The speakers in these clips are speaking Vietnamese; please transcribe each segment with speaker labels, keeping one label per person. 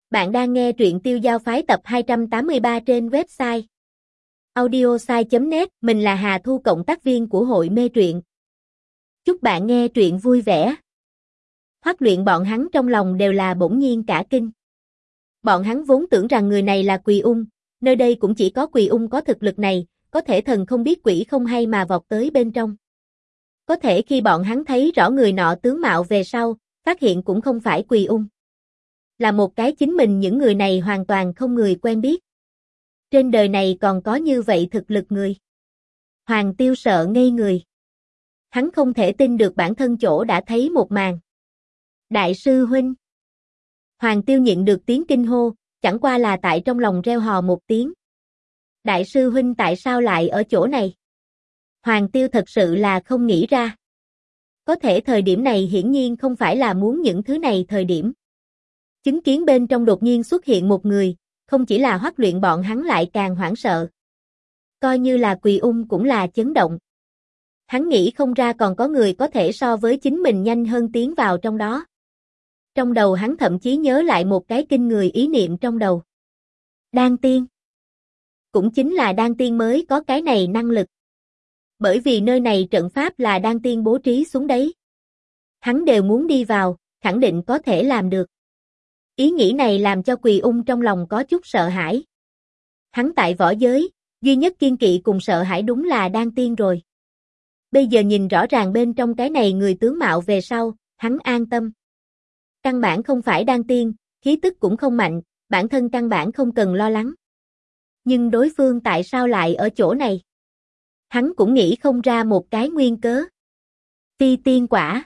Speaker 1: Bạn đang nghe truyện Tiêu Giao Phái tập 283 trên website audiosai.net. Mình là Hà Thu, cộng tác viên của hội mê truyện. Chúc bạn nghe truyện vui vẻ. Hoắc Luyện bọn hắn trong lòng đều là bỗng nhiên cả kinh. Bọn hắn vốn tưởng rằng người này là Quỳ Ung, nơi đây cũng chỉ có Quỳ Ung có thực lực này, có thể thần không biết quỷ không hay mà vọt tới bên trong. Có thể khi bọn hắn thấy rõ người nọ tướng mạo về sau, phát hiện cũng không phải Quỳ Ung. Là một cái chính mình những người này hoàn toàn không người quen biết. Trên đời này còn có như vậy thực lực người. Hoàng Tiêu sợ ngây người. Hắn không thể tin được bản thân chỗ đã thấy một màn. Đại sư huynh. Hoàng Tiêu nhịn được tiếng kinh hô, chẳng qua là tại trong lòng reo hò một tiếng. Đại sư huynh tại sao lại ở chỗ này? Hoàng Tiêu thật sự là không nghĩ ra. Có thể thời điểm này hiển nhiên không phải là muốn những thứ này thời điểm. Chứng kiến bên trong đột nhiên xuất hiện một người, không chỉ là Hoắc Luyện bọn hắn lại càng hoảng sợ. Coi như là Quỳ Ung cũng là chấn động. Hắn nghĩ không ra còn có người có thể so với chính mình nhanh hơn tiến vào trong đó. Trong đầu hắn thậm chí nhớ lại một cái kinh người ý niệm trong đầu. Đan tiên. Cũng chính là đan tiên mới có cái này năng lực. Bởi vì nơi này trận pháp là đan tiên bố trí xuống đấy. Hắn đều muốn đi vào, khẳng định có thể làm được. Ý nghĩ này làm cho Quỳ Ung trong lòng có chút sợ hãi. Hắn tại võ giới, duy nhất kiên kỵ cùng sợ hãi đúng là đan tiên rồi. Bây giờ nhìn rõ ràng bên trong cái này người tướng mạo về sau, hắn an tâm. Căn bản không phải đan tiên, khí tức cũng không mạnh, bản thân căn bản không cần lo lắng. Nhưng đối phương tại sao lại ở chỗ này? Hắn cũng nghĩ không ra một cái nguyên cớ. Phi tiên quả.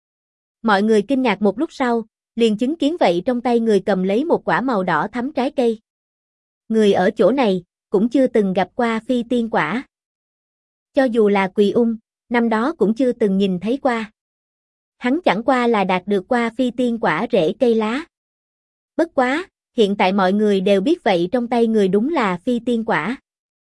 Speaker 1: Mọi người kinh ngạc một lúc sau, liền chứng kiến vậy trong tay người cầm lấy một quả màu đỏ thắm trái cây. Người ở chỗ này, cũng chưa từng gặp qua phi tiên quả. Cho dù là Quỳ Ung, năm đó cũng chưa từng nhìn thấy qua. Hắn chẳng qua là đạt được qua phi tiên quả rễ cây lá. Bất quá, hiện tại mọi người đều biết vậy trong tay người đúng là phi tiên quả.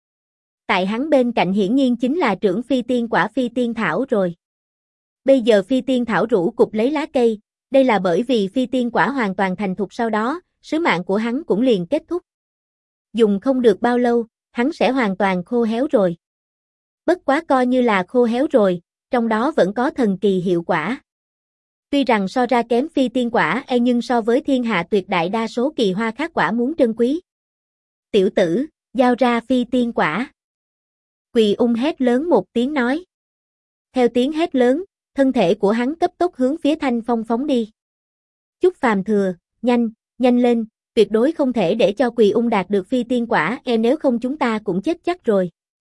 Speaker 1: Tại hắn bên cạnh hiển nhiên chính là trưởng phi tiên quả phi tiên thảo rồi. Bây giờ phi tiên thảo rũ cục lấy lá cây, đây là bởi vì phi tiên quả hoàn toàn thành thục sau đó, sứ mạng của hắn cũng liền kết thúc. Dùng không được bao lâu, hắn sẽ hoàn toàn khô héo rồi. Bất quá coi như là khô héo rồi, trong đó vẫn có thần kỳ hiệu quả. Tuy rằng so ra kém phi tiên quả nhưng so với thiên hạ tuyệt đại đa số kỳ hoa khác quả muốn trân quý. Tiểu tử, giao ra phi tiên quả. Quỳ Ung hét lớn một tiếng nói. Theo tiếng hét lớn, thân thể của hắn cấp tốc hướng phía Thanh Phong phóng đi. Chúc Phàm Thừa, nhanh, nhanh lên, tuyệt đối không thể để cho Quỳ Ung đạt được phi tiên quả, nếu không chúng ta cũng chết chắc rồi.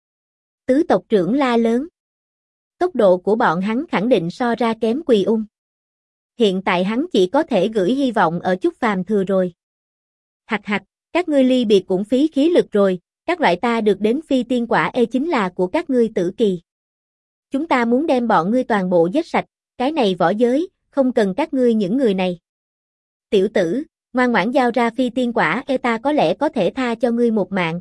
Speaker 1: Tứ tộc trưởng la lớn. Tốc độ của bọn hắn khẳng định so ra kém Quỳ Ung. Hiện tại hắn chỉ có thể gửi hy vọng ở Chúc Phàm Thừa rồi. Hặc hặc, các ngươi ly biệt cũng phí khí lực rồi, các loại ta được đến phi tiên quả chính là của các ngươi Tử Kỳ. Chúng ta muốn đem bọn ngươi toàn bộ giết sạch, cái này võ giới, không cần các ngươi những người này. Tiểu tử, ngoan ngoãn giao ra phi tiên quả ta có lẽ có thể tha cho ngươi một mạng.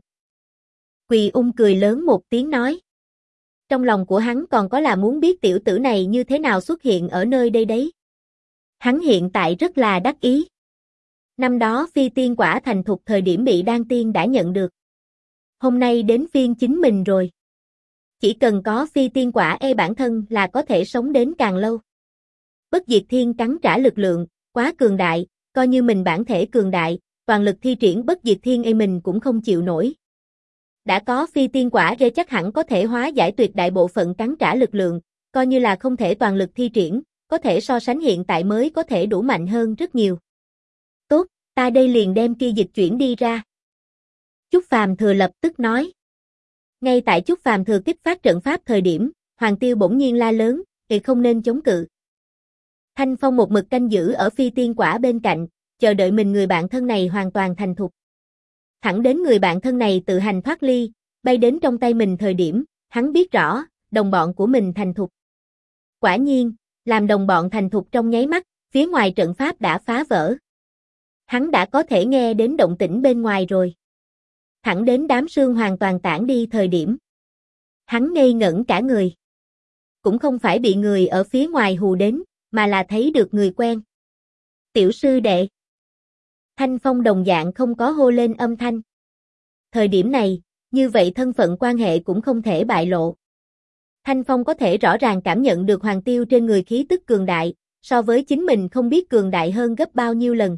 Speaker 1: Quỳ Ung cười lớn một tiếng nói. Trong lòng của hắn còn có là muốn biết tiểu tử này như thế nào xuất hiện ở nơi đây đấy. Hắn hiện tại rất là đắc ý. Năm đó phi tiên quả thành thục thời điểm bị đan tiên đã nhận được. Hôm nay đến phiên chính mình rồi. Chỉ cần có phi tiên quả bản thân là có thể sống đến càng lâu. Bất diệt thiên cắn trả lực lượng, quá cường đại, coi như mình bản thể cường đại, toàn lực thi triển bất diệt thiên mình cũng không chịu nổi. Đã có phi tiên quả chắc hẳn có thể hóa giải tuyệt đại bộ phận cắn trả lực lượng, coi như là không thể toàn lực thi triển, có thể so sánh hiện tại mới có thể đủ mạnh hơn rất nhiều. Tốt, ta đây liền đem kia dịch chuyển đi ra. Chúc Phàm Thừa lập tức nói. Ngay tại Chúc Phàm Thừa kích phát trận pháp thời điểm, Hoàng Tiêu bỗng nhiên la lớn, không nên chống cự. Thanh Phong một mực canh giữ ở phi tiên quả bên cạnh, chờ đợi mình người bạn thân này hoàn toàn thành thục. Thẳng đến người bạn thân này tự hành thoát ly, bay đến trong tay mình thời điểm, hắn biết rõ, đồng bọn của mình thành thục. Quả nhiên, làm đồng bọn thành thục trong nháy mắt, phía ngoài trận pháp đã phá vỡ. Hắn đã có thể nghe đến động tĩnh bên ngoài rồi. Thẳng đến đám sương hoàn toàn tản đi thời điểm. Hắn ngây ngẩn cả người. Cũng không phải bị người ở phía ngoài hù đến, mà là thấy được người quen. Tiểu sư đệ. Thanh Phong đồng dạng không có hô lên âm thanh. Thời điểm này, như vậy thân phận quan hệ cũng không thể bại lộ. Thanh Phong có thể rõ ràng cảm nhận được Hoàng Tiêu trên người khí tức cường đại, so với chính mình không biết cường đại hơn gấp bao nhiêu lần.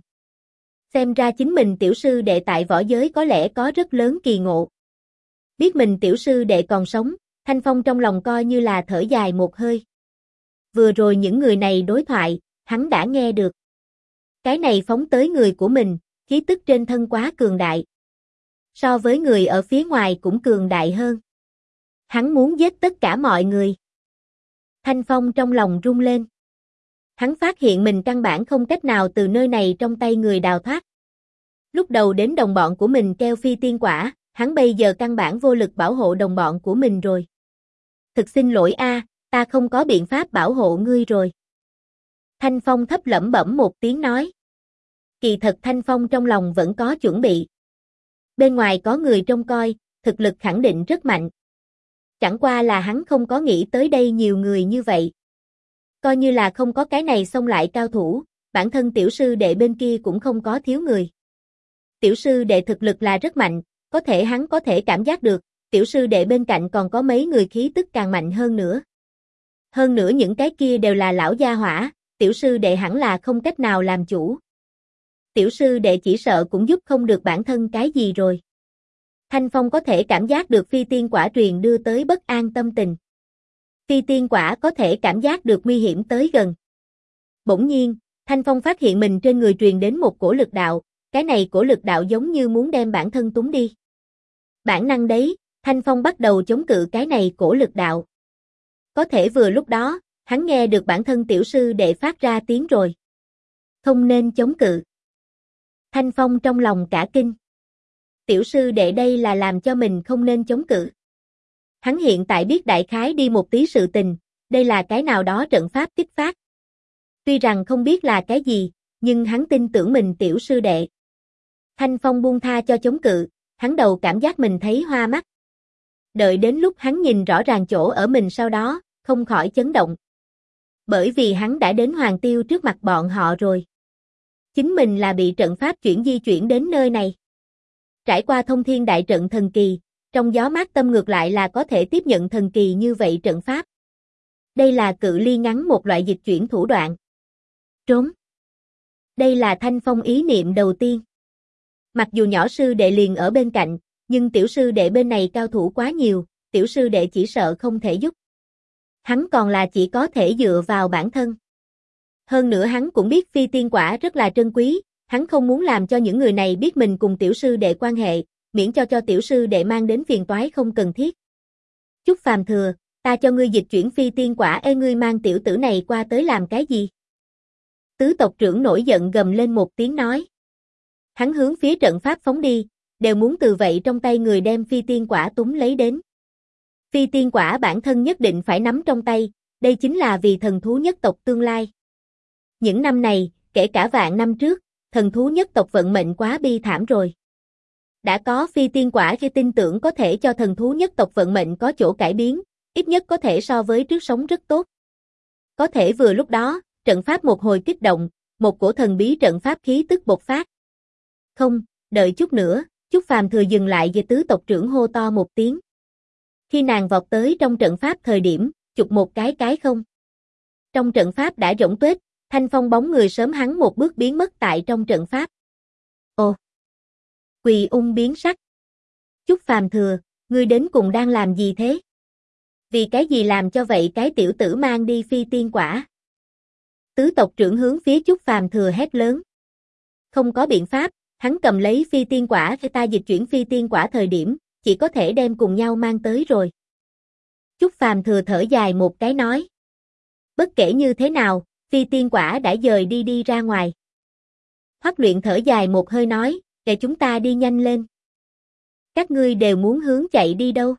Speaker 1: Xem ra chính mình tiểu sư đệ tại võ giới có lẽ có rất lớn kỳ ngộ. Biết mình tiểu sư đệ còn sống, Thanh Phong trong lòng coi như là thở dài một hơi. Vừa rồi những người này đối thoại, hắn đã nghe được. Cái này phóng tới người của mình, khí tức trên thân quá cường đại. So với người ở phía ngoài cũng cường đại hơn. Hắn muốn giết tất cả mọi người. Thanh Phong trong lòng rung lên. Hắn phát hiện mình căn bản không cách nào từ nơi này trong tay người đào thoát. Lúc đầu đến đồng bọn của mình kêu phi tiên quả, hắn bây giờ căn bản vô lực bảo hộ đồng bọn của mình rồi. Thực xin lỗi a, ta không có biện pháp bảo hộ ngươi rồi. Thanh Phong thấp lẩm bẩm một tiếng nói. Kỳ thật Thanh Phong trong lòng vẫn có chuẩn bị. Bên ngoài có người trông coi, thực lực khẳng định rất mạnh. Chẳng qua là hắn không có nghĩ tới đây nhiều người như vậy. Coi như là không có cái này xông lại cao thủ, bản thân tiểu sư đệ bên kia cũng không có thiếu người. Tiểu sư đệ thực lực là rất mạnh, có thể hắn có thể cảm giác được, tiểu sư đệ bên cạnh còn có mấy người khí tức càng mạnh hơn nữa. Hơn nữa những cái kia đều là lão gia hỏa, tiểu sư đệ hẳn là không cách nào làm chủ. Tiểu sư đệ chỉ sợ cũng giúp không được bản thân cái gì rồi. Thanh Phong có thể cảm giác được phi tiên quả truyền đưa tới bất an tâm tình. Phi tiên quả có thể cảm giác được nguy hiểm tới gần. Bỗng nhiên, Thanh Phong phát hiện mình trên người truyền đến một cổ lực đạo, cái này cổ lực đạo giống như muốn đem bản thân túng đi. Bản năng đấy, Thanh Phong bắt đầu chống cự cái này cổ lực đạo. Có thể vừa lúc đó, hắn nghe được bản thân tiểu sư đệ phát ra tiếng rồi. Không nên chống cự. Thanh Phong trong lòng cả kinh. Tiểu sư đệ đây là làm cho mình không nên chống cự. Hắn hiện tại biết đại khái đi một tí sự tình, đây là cái nào đó trận pháp kích phát. Tuy rằng không biết là cái gì, nhưng hắn tin tưởng mình tiểu sư đệ. Thanh Phong buông tha cho chống cự, hắn đầu cảm giác mình thấy hoa mắt. Đợi đến lúc hắn nhìn rõ ràng chỗ ở mình sau đó, không khỏi chấn động. Bởi vì hắn đã đến Hoàng Tiêu trước mặt bọn họ rồi. Chính mình là bị trận pháp di chuyển đến nơi này. Trải qua thông thiên đại trận thần kỳ, trong gió mát tâm ngược lại là có thể tiếp nhận thần kỳ như vậy trận pháp. Đây là cự ly ngắn một loại dịch chuyển thủ đoạn. Trốn. Đây là Thanh Phong ý niệm đầu tiên. Mặc dù nhỏ sư đệ liền ở bên cạnh, nhưng tiểu sư đệ bên này cao thủ quá nhiều, tiểu sư đệ chỉ sợ không thể giúp. Hắn còn là chỉ có thể dựa vào bản thân. Hơn nữa hắn cũng biết phi tiên quả rất là trân quý, hắn không muốn làm cho những người này biết mình cùng tiểu sư đệ quan hệ, miễn cho tiểu sư đệ mang đến phiền toái không cần thiết. Chúc Phàm Thừa, ta cho ngươi dịch chuyển phi tiên quả, ngươi mang tiểu tử này qua tới làm cái gì? Tứ tộc trưởng nổi giận gầm lên một tiếng nói. Hắn hướng phía trận pháp phóng đi, đều muốn từ vậy trong tay người đem phi tiên quả túng lấy đến. Phi tiên quả bản thân nhất định phải nắm trong tay, đây chính là vì thần thú nhất tộc tương lai. Những năm này, kể cả vạn năm trước, thần thú nhất tộc vận mệnh quá bi thảm rồi. Đã có phi tiên quả khi tin tưởng có thể cho thần thú nhất tộc vận mệnh có chỗ cải biến, ít nhất có thể so với trước sống rất tốt. Có thể vừa lúc đó, trận pháp một hồi kích động, một cổ thần bí trận pháp khí tức bộc phát. Không, đợi chút nữa, Chúc Phàm Thừa dừng lại về tứ tộc trưởng hô to một tiếng. Khi nàng vọt tới trong trận pháp thời điểm, chụp một cái không. Trong trận pháp đã rỗng tuếch, Thanh Phong bóng người sớm hắn một bước biến mất tại trong trận pháp. Ồ! Quỳ ung biến sắc. Chúc Phàm Thừa, ngươi đến cùng đang làm gì thế? Vì cái gì làm cho vậy cái tiểu tử mang đi phi tiên quả? Tứ tộc trưởng hướng phía Chúc Phàm Thừa hét lớn. Không có biện pháp, hắn cầm lấy phi tiên quả khi ta dịch chuyển phi tiên quả thời điểm, chỉ có thể đem cùng nhau mang tới rồi. Chúc Phàm Thừa thở dài một cái nói. Bất kể như thế nào, phi tiên quả đã dời đi ra ngoài. Hoắc Luyện thở dài một hơi nói, để chúng ta đi nhanh lên. Các ngươi đều muốn hướng chạy đi đâu?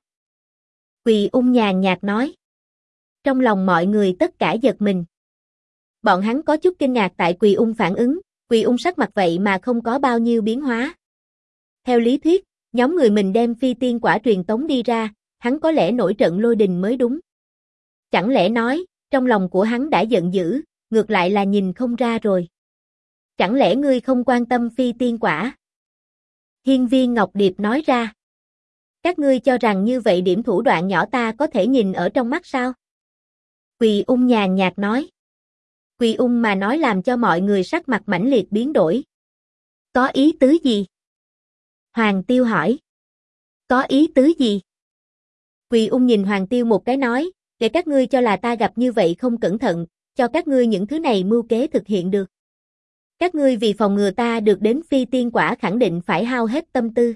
Speaker 1: Quỳ ung nhàn nhạt nói. Trong lòng mọi người tất cả giật mình. Bọn hắn có chút kinh ngạc tại Quỳ ung phản ứng, Quỳ ung sắc mặt vậy mà không có bao nhiêu biến hóa. Theo lý thuyết, nhóm người mình đem phi tiên quả truyền tống đi ra, hắn có lẽ nổi trận lôi đình mới đúng. Chẳng lẽ nói, trong lòng của hắn đã giận dữ, ngược lại là nhìn không ra rồi. Chẳng lẽ ngươi không quan tâm phi tiên quả? Hiên Viên Ngọc Điệp nói ra. Các ngươi cho rằng như vậy điểm thủ đoạn nhỏ ta có thể nhìn ở trong mắt sao? Quỳ Ung nhàn nhạt nói. Quỳ Ung mà nói làm cho mọi người sắc mặt mãnh liệt biến đổi. Có ý tứ gì? Hoàng Tiêu hỏi. Có ý tứ gì? Quỳ Ung nhìn Hoàng Tiêu một cái nói, để các ngươi cho là ta gặp như vậy không cẩn thận, cho các ngươi những thứ này mưu kế thực hiện được. Các ngươi vì phòng ngừa ta được đến phi tiên quả khẳng định phải hao hết tâm tư.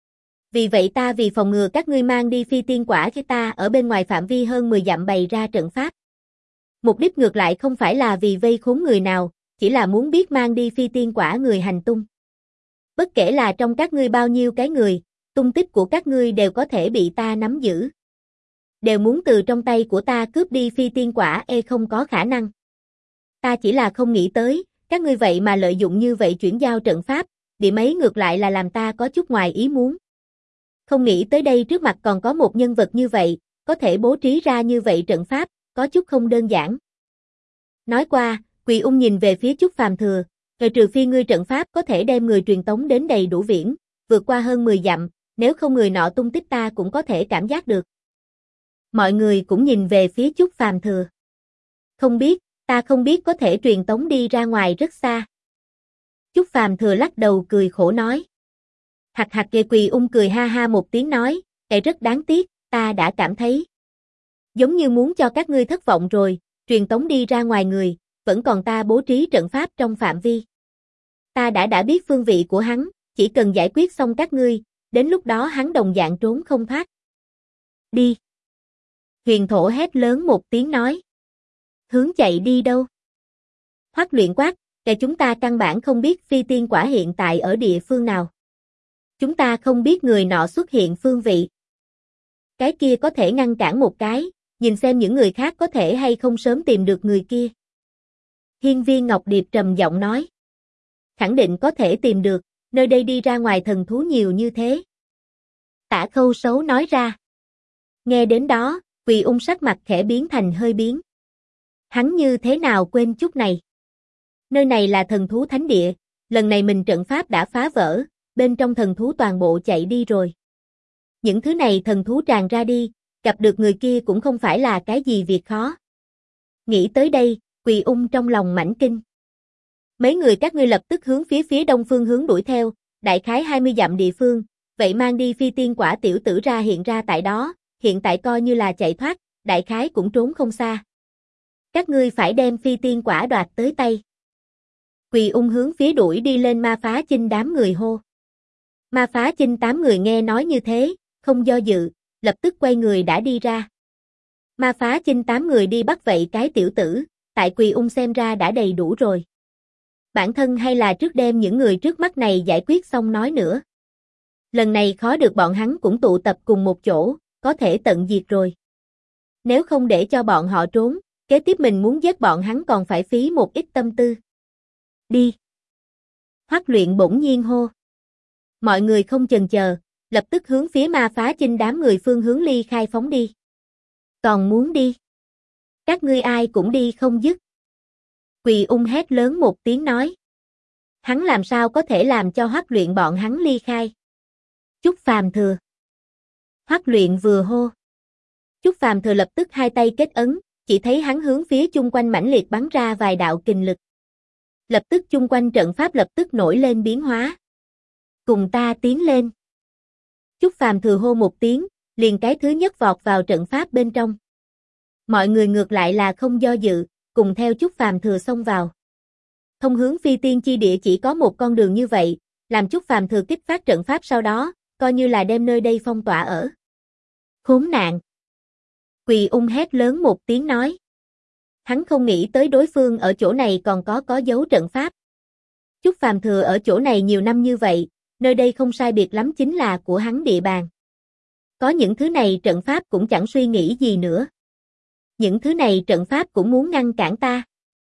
Speaker 1: Vì vậy ta vì phòng ngừa các ngươi mang đi phi tiên quả cho ta ở bên ngoài phạm vi hơn 10 dặm bày ra trận pháp. Mục đích ngược lại không phải là vì vây khốn người nào, chỉ là muốn biết mang đi phi tiên quả người hành tung. Bất kể là trong các ngươi bao nhiêu cái người, tung tích của các ngươi đều có thể bị ta nắm giữ. Đều muốn từ trong tay của ta cướp đi phi tiên quả không có khả năng. Ta chỉ là không nghĩ tới, các ngươi vậy mà lợi dụng như vậy chuyển giao trận pháp, điểm ấy ngược lại là làm ta có chút ngoài ý muốn. Không nghĩ tới đây trước mặt còn có một nhân vật như vậy, có thể bố trí ra như vậy trận pháp, có chút không đơn giản. Nói qua, Quỳ Ung nhìn về phía Chúc Phàm Thừa, trừ phi ngươi trận pháp có thể đem người truyền tống đến đầy đủ viễn, vượt qua hơn 10 dặm, nếu không người nọ tung tích ta cũng có thể cảm giác được. Mọi người cũng nhìn về phía Chúc Phàm Thừa. Không biết, ta không biết có thể truyền tống đi ra ngoài rất xa. Chúc Phàm Thừa lắc đầu cười khổ nói. Hạc hạc ghê. Quỳ Ung cười ha ha một tiếng nói, rất đáng tiếc, ta đã cảm thấy. Giống như muốn cho các ngươi thất vọng rồi, truyền tống đi ra ngoài người, vẫn còn ta bố trí trận pháp trong phạm vi. Ta đã biết phương vị của hắn, chỉ cần giải quyết xong các ngươi, đến lúc đó hắn đồng dạng trốn không thoát. Đi. Huyền Thổ hét lớn một tiếng nói. Hướng chạy đi đâu? Hoắc Luyện quát, chúng ta căn bản không biết phi tiên quả hiện tại ở địa phương nào. Chúng ta không biết người nọ xuất hiện phương vị. Cái kia có thể ngăn cản một cái, nhìn xem những người khác có thể hay không sớm tìm được người kia. Hiên Viên Ngọc Điệp trầm giọng nói. Khẳng định có thể tìm được, nơi đây đi ra ngoài thần thú nhiều như thế. Tả Khâu Sấu nói ra. Nghe đến đó, Quỳ Ung sắc mặt khẽ biến thành hơi biến. Hắn như thế nào quên chút này? Nơi này là thần thú thánh địa, lần này mình trận pháp đã phá vỡ, bên trong thần thú toàn bộ chạy đi rồi. Những thứ này thần thú tràn ra đi, gặp được người kia cũng không phải là cái gì việc khó. Nghĩ tới đây, Quỳ Ung trong lòng mãnh kinh. Mấy người các ngươi lập tức hướng phía đông phương hướng đuổi theo, đại khái 20 dặm địa phương, vậy mang đi phi tiên quả tiểu tử ra hiện ra tại đó, hiện tại coi như là chạy thoát, đại khái cũng trốn không xa. Các ngươi phải đem phi tiên quả đoạt tới tay. Quỳ Ung hướng phía đuổi đi lên Ma Phá Chinh đám người hô. Ma Phá Chinh 8 người nghe nói như thế, không do dự, lập tức quay người đã đi ra. Ma Phá Chinh 8 người đi bắt vậy cái tiểu tử, tại Quỳ Ung xem ra đã đầy đủ rồi. Bản thân hay là trước đem những người trước mắt này giải quyết xong nói nữa. Lần này khó được bọn hắn cũng tụ tập cùng một chỗ, có thể tận diệt rồi. Nếu không để cho bọn họ trốn, kế tiếp mình muốn giết bọn hắn còn phải phí một ít tâm tư. Đi. Hoắc Luyện bỗng nhiên hô. Mọi người không chần chờ, lập tức hướng phía Ma Phá Chinh đám người phương hướng ly khai phóng đi. Còn muốn đi? Các ngươi ai cũng đi không dứt. Quỳ Ung hét lớn một tiếng nói. Hắn làm sao có thể làm cho Hoắc Luyện bọn hắn ly khai? Chúc Phàm Thừa. Hoắc Luyện vừa hô. Chúc Phàm Thừa lập tức hai tay kết ấn, chỉ thấy hắn hướng phía chung quanh mãnh liệt bắn ra vài đạo kình lực. Lập tức chung quanh trận pháp lập tức nổi lên biến hóa. Cùng ta tiến lên. Chúc Phàm Thừa hô một tiếng, liền cái thứ nhất vọt vào trận pháp bên trong. Mọi người ngược lại là không do dự, cùng theo Chúc Phàm Thừa xông vào. Thông hướng phi tiên chi địa chỉ có một con đường như vậy, làm Chúc Phàm Thừa kích phát trận pháp sau đó, coi như là đem nơi đây phong tỏa ở. Khốn nạn! Quỳ Ung hét lớn một tiếng nói. Hắn không nghĩ tới đối phương ở chỗ này còn có dấu trận pháp. Chúc Phàm Thừa ở chỗ này nhiều năm như vậy, nơi đây không sai biệt lắm chính là của hắn địa bàn. Có những thứ này trận pháp cũng chẳng suy nghĩ gì nữa. Những thứ này trận pháp cũng muốn ngăn cản ta.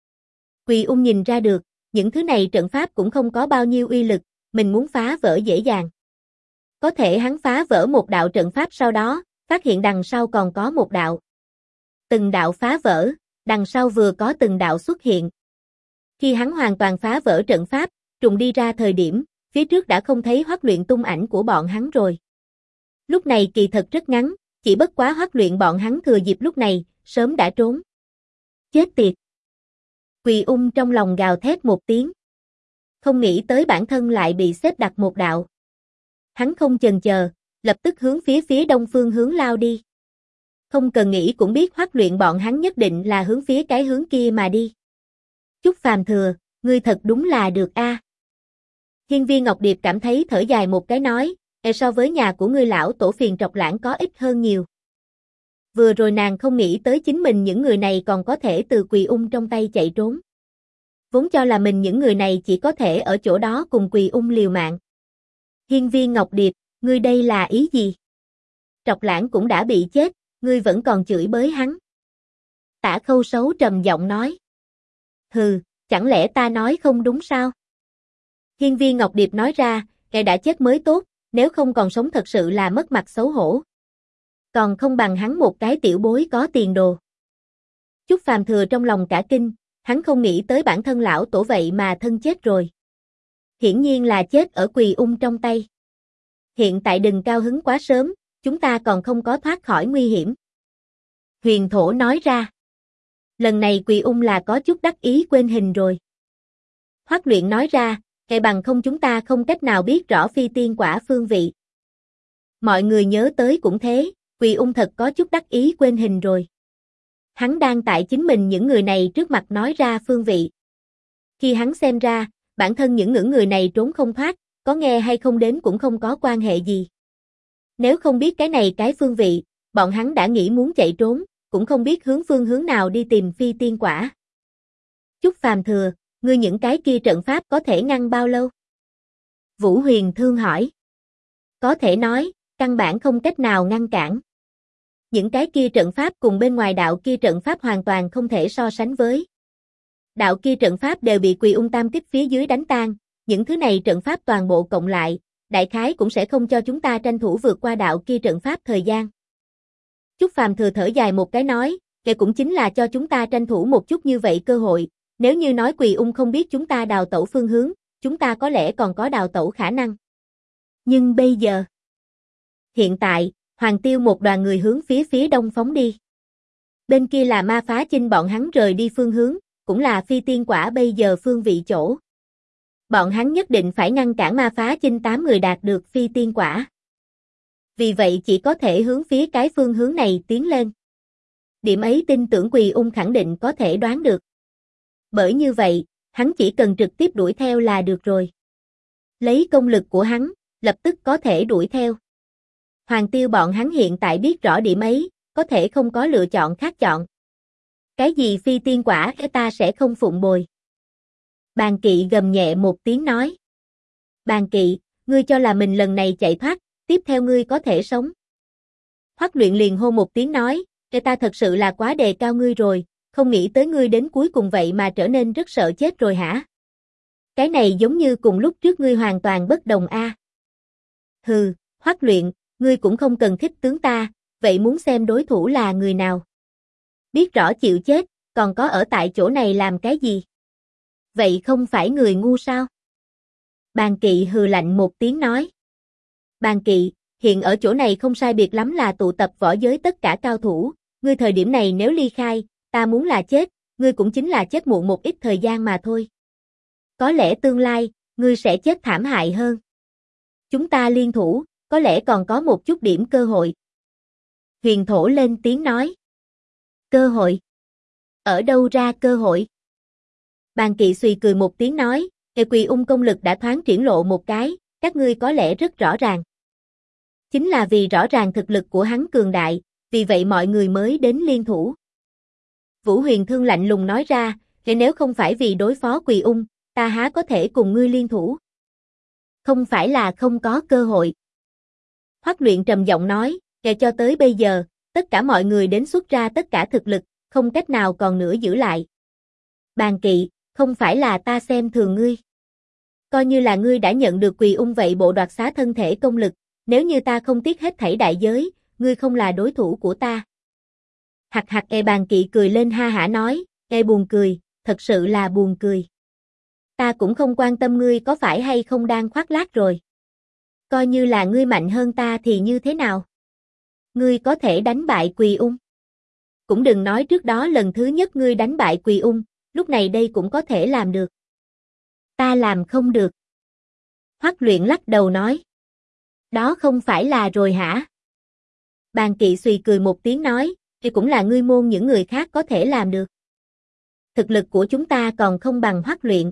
Speaker 1: Quỳ Ung nhìn ra được, những thứ này trận pháp cũng không có bao nhiêu uy lực, mình muốn phá vỡ dễ dàng. Có thể hắn phá vỡ một đạo trận pháp sau đó, phát hiện đằng sau còn có một đạo. Từng đạo phá vỡ, đằng sau vừa có từng đạo xuất hiện. Khi hắn hoàn toàn phá vỡ trận pháp, trùng đi ra thời điểm, phía trước đã không thấy Hoắc Luyện tung ảnh của bọn hắn rồi. Lúc này kỳ thật rất ngắn, chỉ bất quá Hoắc Luyện bọn hắn thừa dịp lúc này, sớm đã trốn. Chết tiệt! Quỳ Ung trong lòng gào thét một tiếng. Không nghĩ tới bản thân lại bị xếp đặt một đạo. Hắn không chần chờ, lập tức hướng phía đông phương hướng lao đi. Không cần nghĩ cũng biết Hoắc Luyện bọn hắn nhất định là hướng phía cái hướng kia mà đi. Chúc Phàm Thừa, ngươi thật đúng là được a. Hiên Viên Ngọc Điệp cảm thấy thở dài một cái nói, so với nhà của ngươi lão tổ Phiền Trọc Lãng có ít hơn nhiều. Vừa rồi nàng không nghĩ tới chính mình những người này còn có thể từ Quỳ Ung trong tay chạy trốn. Vốn cho là mình những người này chỉ có thể ở chỗ đó cùng Quỳ Ung liều mạng. Hiên Viên Ngọc Điệp, ngươi đây là ý gì? Trọc Lãng cũng đã bị chết, ngươi vẫn còn chửi bới hắn. Tả Khâu Sấu trầm giọng nói. Hừ, chẳng lẽ ta nói không đúng sao? Hiên Viên Ngọc Điệp nói ra, kẻ đã chết mới tốt, nếu không còn sống thật sự là mất mặt xấu hổ. Còn không bằng hắn một cái tiểu bối có tiền đồ. Chúc Phàm Thừa trong lòng cả kinh, hắn không nghĩ tới bản thân lão tổ vậy mà thân chết rồi. Hiển nhiên là chết ở Quỳ Ung trong tay. Hiện tại đừng cao hứng quá sớm, chúng ta còn không có thoát khỏi nguy hiểm. Huyền Thổ nói ra. Lần này Quỳ Ung là có chút đắc ý quên hình rồi. Hoắc Luyện nói ra, kệ bằng không chúng ta không cách nào biết rõ phi tiên quả phương vị. Mọi người nhớ tới cũng thế, Quỳ Ung thật có chút đắc ý quên hình rồi. Hắn đang tại chính mình những người này trước mặt nói ra phương vị. Khi hắn xem ra, bản thân những người này trốn không thoát, có nghe hay không đến cũng không có quan hệ gì. Nếu không biết cái này cái phương vị, bọn hắn đã nghĩ muốn chạy trốn, cũng không biết phương hướng nào đi tìm phi tiên quả. Chúc Phàm Thừa, ngươi những cái kia trận pháp có thể ngăn bao lâu? Vũ Huyền Thương hỏi. Có thể nói, căn bản không cách nào ngăn cản. Những cái kia trận pháp cùng bên ngoài đạo kia trận pháp hoàn toàn không thể so sánh với. Đạo kia trận pháp đều bị Quỳ Ung tam kích phía dưới đánh tan, những thứ này trận pháp toàn bộ cộng lại, đại khái cũng sẽ không cho chúng ta tranh thủ vượt qua đạo kia trận pháp thời gian. Chúc Phàm Thừa thở dài một cái nói, kể cũng chính là cho chúng ta tranh thủ một chút như vậy cơ hội, nếu như nói Quỳ Ung không biết chúng ta đào tẩu phương hướng, chúng ta có lẽ còn có đào tẩu khả năng. Nhưng bây giờ, hiện tại, Hoàng Tiêu một đoàn người hướng phía đông phóng đi. Bên kia là Ma Phá Chinh bọn hắn rời đi phương hướng, cũng là phi tiên quả bây giờ phương vị chỗ. Bọn hắn nhất định phải ngăn cản Ma Phá Chinh 8 người đạt được phi tiên quả. Vì vậy chỉ có thể hướng phía cái phương hướng này tiến lên. Điểm ấy tin tưởng Quỳ Ung khẳng định có thể đoán được. Bởi như vậy, hắn chỉ cần trực tiếp đuổi theo là được rồi. Lấy công lực của hắn, lập tức có thể đuổi theo. Hoàng Tiêu bọn hắn hiện tại biết rõ điểm ấy, có thể không có lựa chọn khác chọn. Cái gì phi tiên quả ta sẽ không phụng bồi. Bàn Kỵ gầm nhẹ một tiếng nói. Bàn Kỵ, ngươi cho là mình lần này chạy thoát, tiếp theo ngươi có thể sống. Hoắc Luyện liền hô một tiếng nói, ta thật sự là quá đề cao ngươi rồi, không nghĩ tới ngươi đến cuối cùng vậy mà trở nên rất sợ chết rồi hả? Cái này giống như cùng lúc trước ngươi hoàn toàn bất đồng a. Hừ, Hoắc Luyện, ngươi cũng không cần thích tướng ta, vậy muốn xem đối thủ là người nào? Biết rõ chịu chết, còn có ở tại chỗ này làm cái gì? Vậy không phải người ngu sao? Bàn Kỵ hừ lạnh một tiếng nói. Bàn Kỵ, hiện ở chỗ này không sai biệt lắm là tụ tập võ giới tất cả cao thủ, ngươi thời điểm này nếu ly khai, ta muốn là chết, ngươi cũng chính là chết muộn một ít thời gian mà thôi. Có lẽ tương lai, ngươi sẽ chết thảm hại hơn. Chúng ta liên thủ, có lẽ còn có một chút điểm cơ hội. Huyền Thổ lên tiếng nói. Cơ hội? Ở đâu ra cơ hội? Bàn Kỵ xùy cười một tiếng nói, Quỳ Ung công lực đã thoáng triển lộ một cái, các ngươi có lẽ rất rõ ràng. Chính là vì rõ ràng thực lực của hắn cường đại, vì vậy mọi người mới đến liên thủ. Vũ Huyền Thương lạnh lùng nói ra, nếu không phải vì đối phó Quỳ Ung, ta há có thể cùng ngươi liên thủ. Không phải là không có cơ hội. Hoắc Luyện trầm giọng nói, cho tới bây giờ, tất cả mọi người đến xuất ra tất cả thực lực, không cách nào còn nữa giữ lại. Bàn Kỵ, không phải là ta xem thường ngươi. Coi như là ngươi đã nhận được Quỳ Ung vậy bộ đoạt xá thân thể công lực, nếu như ta không tiếc hết thảy đại giới, ngươi không là đối thủ của ta. Hạc Bàn Kỵ cười lên ha hả nói, buồn cười, thật sự là buồn cười. ta cũng không quan tâm ngươi có phải hay không đang khoác lác rồi. Coi như là ngươi mạnh hơn ta thì như thế nào? Ngươi có thể đánh bại Quỳ Ung. Cũng đừng nói trước đó lần thứ nhất ngươi đánh bại Quỳ Ung, lúc này đây cũng có thể làm được. Ta làm không được. Hoắc Luyện lắc đầu nói. Đó không phải là rồi hả? Bàn Kỵ xùy cười một tiếng nói, thì cũng là ngươi môn những người khác có thể làm được. Thực lực của chúng ta còn không bằng Hoắc Luyện.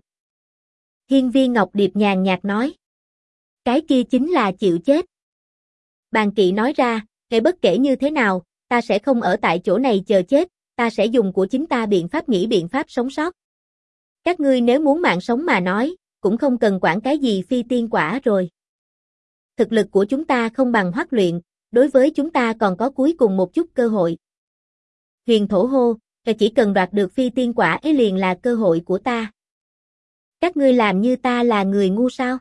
Speaker 1: Hiên Viên Ngọc Điệp nhàn nhạt nói. Cái kia chính là chịu chết. Bàn Kỵ nói ra, bất kể như thế nào, ta sẽ không ở tại chỗ này chờ chết, ta sẽ dùng của chính ta biện pháp nghĩ biện pháp sống sót. Các ngươi nếu muốn mạng sống mà nói, cũng không cần quản cái gì phi tiên quả rồi. Thực lực của chúng ta không bằng Hoắc Luyện, đối với chúng ta còn có cuối cùng một chút cơ hội. Huyền Thổ hô, chỉ cần đoạt được phi tiên quả ấy liền là cơ hội của ta. Các ngươi làm như ta là người ngu sao?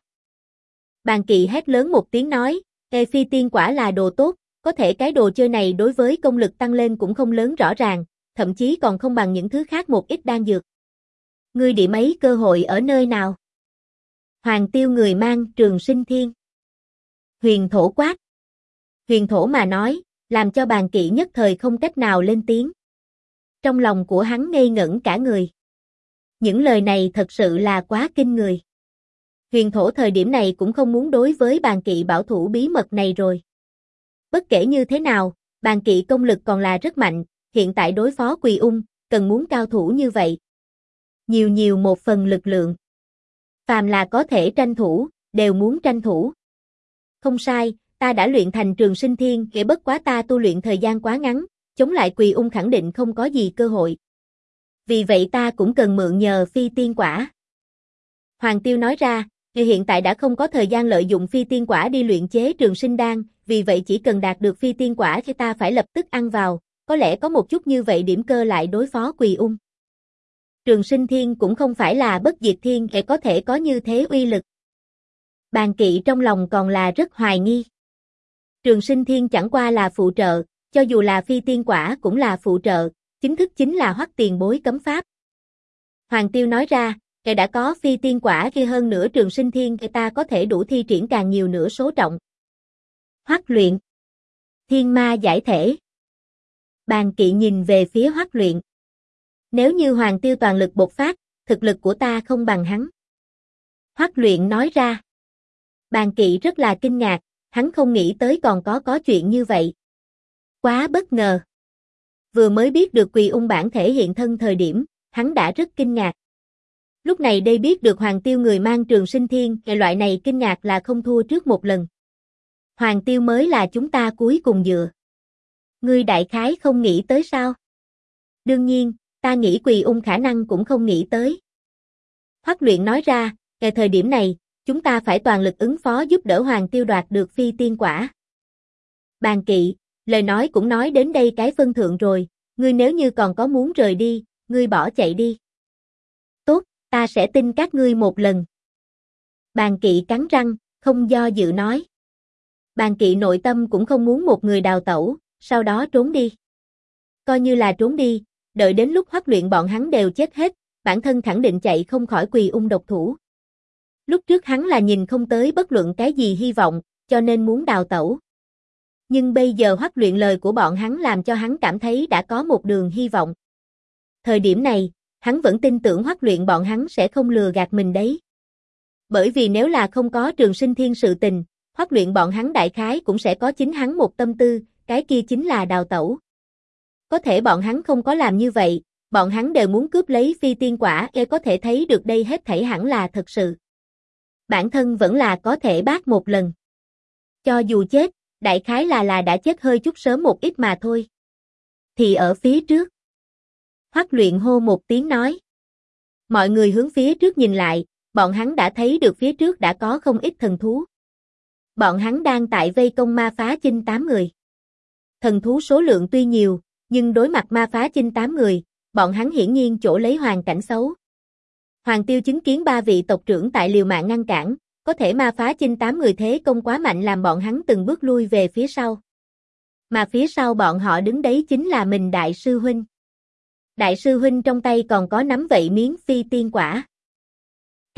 Speaker 1: Bàn Kỵ hét lớn một tiếng nói, phi tiên quả là đồ tốt, có thể cái đồ chơi này đối với công lực tăng lên cũng không lớn rõ ràng, thậm chí còn không bằng những thứ khác một ít đan dược. Ngươi điểm ấy cơ hội ở nơi nào? Hoàng Tiêu người mang Trường Sinh Thiên. Huyền Thổ quát. Huyền Thổ mà nói, làm cho Bàn Kỵ nhất thời không cách nào lên tiếng. Trong lòng của hắn ngây ngẩn cả người. Những lời này thật sự là quá kinh người. Huyền Thổ thời điểm này cũng không muốn đối với Bàn Kỵ bảo thủ bí mật này rồi. Bất kể như thế nào, Bàn Kỵ công lực còn là rất mạnh, hiện tại đối phó Quỳ Ung, cần muốn cao thủ như vậy. Nhiều một phần lực lượng. Phàm là có thể tranh thủ, đều muốn tranh thủ. Không sai, ta đã luyện thành Trường Sinh Thiên, bất quá ta tu luyện thời gian quá ngắn, chống lại Quỳ Ung khẳng định không có gì cơ hội. Vì vậy ta cũng cần mượn nhờ phi tiên quả. Hoàng Tiêu nói ra, hiện tại đã không có thời gian lợi dụng phi tiên quả đi luyện chế Trường Sinh Đan, vì vậy chỉ cần đạt được phi tiên quả thì ta phải lập tức ăn vào, có lẽ có một chút như vậy điểm cơ lại đối phó Quỳ Ung. Trường Sinh Thiên cũng không phải là bất diệt thiên để có thể có như thế uy lực. Bàn Kỵ trong lòng còn là rất hoài nghi. Trường Sinh Thiên chẳng qua là phụ trợ, cho dù là phi tiên quả cũng là phụ trợ, chính thức chính là Hoắc tiền bối cấm pháp. Hoàng Tiêu nói ra, kẻ đã có phi tiên quả kia hơn nữa Trường Sinh Thiên thì ta có thể đủ thi triển càng nhiều nữa số trọng. Hoắc Luyện. Thiên ma giải thể. Bàn Kỵ nhìn về phía Hoắc Luyện. Nếu như Hoàng Tiêu toàn lực bộc phát, thực lực của ta không bằng hắn. Hoắc Luyện nói ra. Bàn Kỵ rất là kinh ngạc, hắn không nghĩ tới còn có chuyện như vậy. Quá bất ngờ. Vừa mới biết được Quỳ Ung bản thể hiện thân thời điểm, hắn đã rất kinh ngạc. Lúc này đây biết được Hoàng Tiêu người mang Trường Sinh Thiên, loại này kinh ngạc là không thua trước một lần. Hoàng Tiêu mới là chúng ta cuối cùng dựa. Ngươi đại khái không nghĩ tới sao? Đương nhiên, ta nghĩ Quỳ Ung khả năng cũng không nghĩ tới. Hoắc Luyện nói ra, thời điểm này, chúng ta phải toàn lực ứng phó giúp đỡ Hoàng Tiêu đoạt được phi tiên quả. Bàn Kỵ, lời nói cũng nói đến đây cái phân thượng rồi, ngươi nếu như còn có muốn rời đi, ngươi bỏ chạy đi. Tốt, ta sẽ tin các ngươi một lần. Bàn Kỵ cắn răng, không do dự nói. Bàn Kỵ nội tâm cũng không muốn một người đào tẩu, sau đó trốn đi. Coi như là trốn đi, đợi đến lúc Hoắc Luyện bọn hắn đều chết hết, bản thân khẳng định chạy không khỏi Quỳ Ung độc thủ. Lúc trước hắn là nhìn không tới bất luận cái gì hy vọng, cho nên muốn đào tẩu. Nhưng bây giờ Hoắc Luyện lời của bọn hắn làm cho hắn cảm thấy đã có một đường hy vọng. Thời điểm này, hắn vẫn tin tưởng Hoắc Luyện bọn hắn sẽ không lừa gạt mình đấy. Bởi vì nếu là không có Trường Sinh Thiên sự tình, Hoắc Luyện bọn hắn đại khái cũng sẽ có chính hắn một tâm tư, cái kia chính là đào tẩu. Có thể bọn hắn không có làm như vậy, bọn hắn đều muốn cướp lấy phi tiên quả, có thể thấy được đây hết thảy hẳn là thật sự. Bản thân vẫn là có thể bác một lần. Cho dù chết, đại khái là đã chết hơi chút sớm một ít mà thôi. Thì ở phía trước. Hoắc Luyện hô một tiếng nói. Mọi người hướng phía trước nhìn lại, bọn hắn đã thấy được phía trước đã có không ít thần thú. Bọn hắn đang tại vây công ma phá chinh 8 người. Thần thú số lượng tuy nhiều, nhưng đối mặt ma phá chinh 8 người, bọn hắn hiển nhiên chỗ lấy hoàn cảnh xấu. Hoàng Tiêu chứng kiến 3 vị tộc trưởng tại liều mạng ngăn cản, có thể ma phá chinh 8 người thế công quá mạnh làm bọn hắn từng bước lui về phía sau. Mà phía sau bọn họ đứng đấy chính là mình Đại sư huynh. Đại sư huynh trong tay còn có nắm vậy miếng phi tiên quả.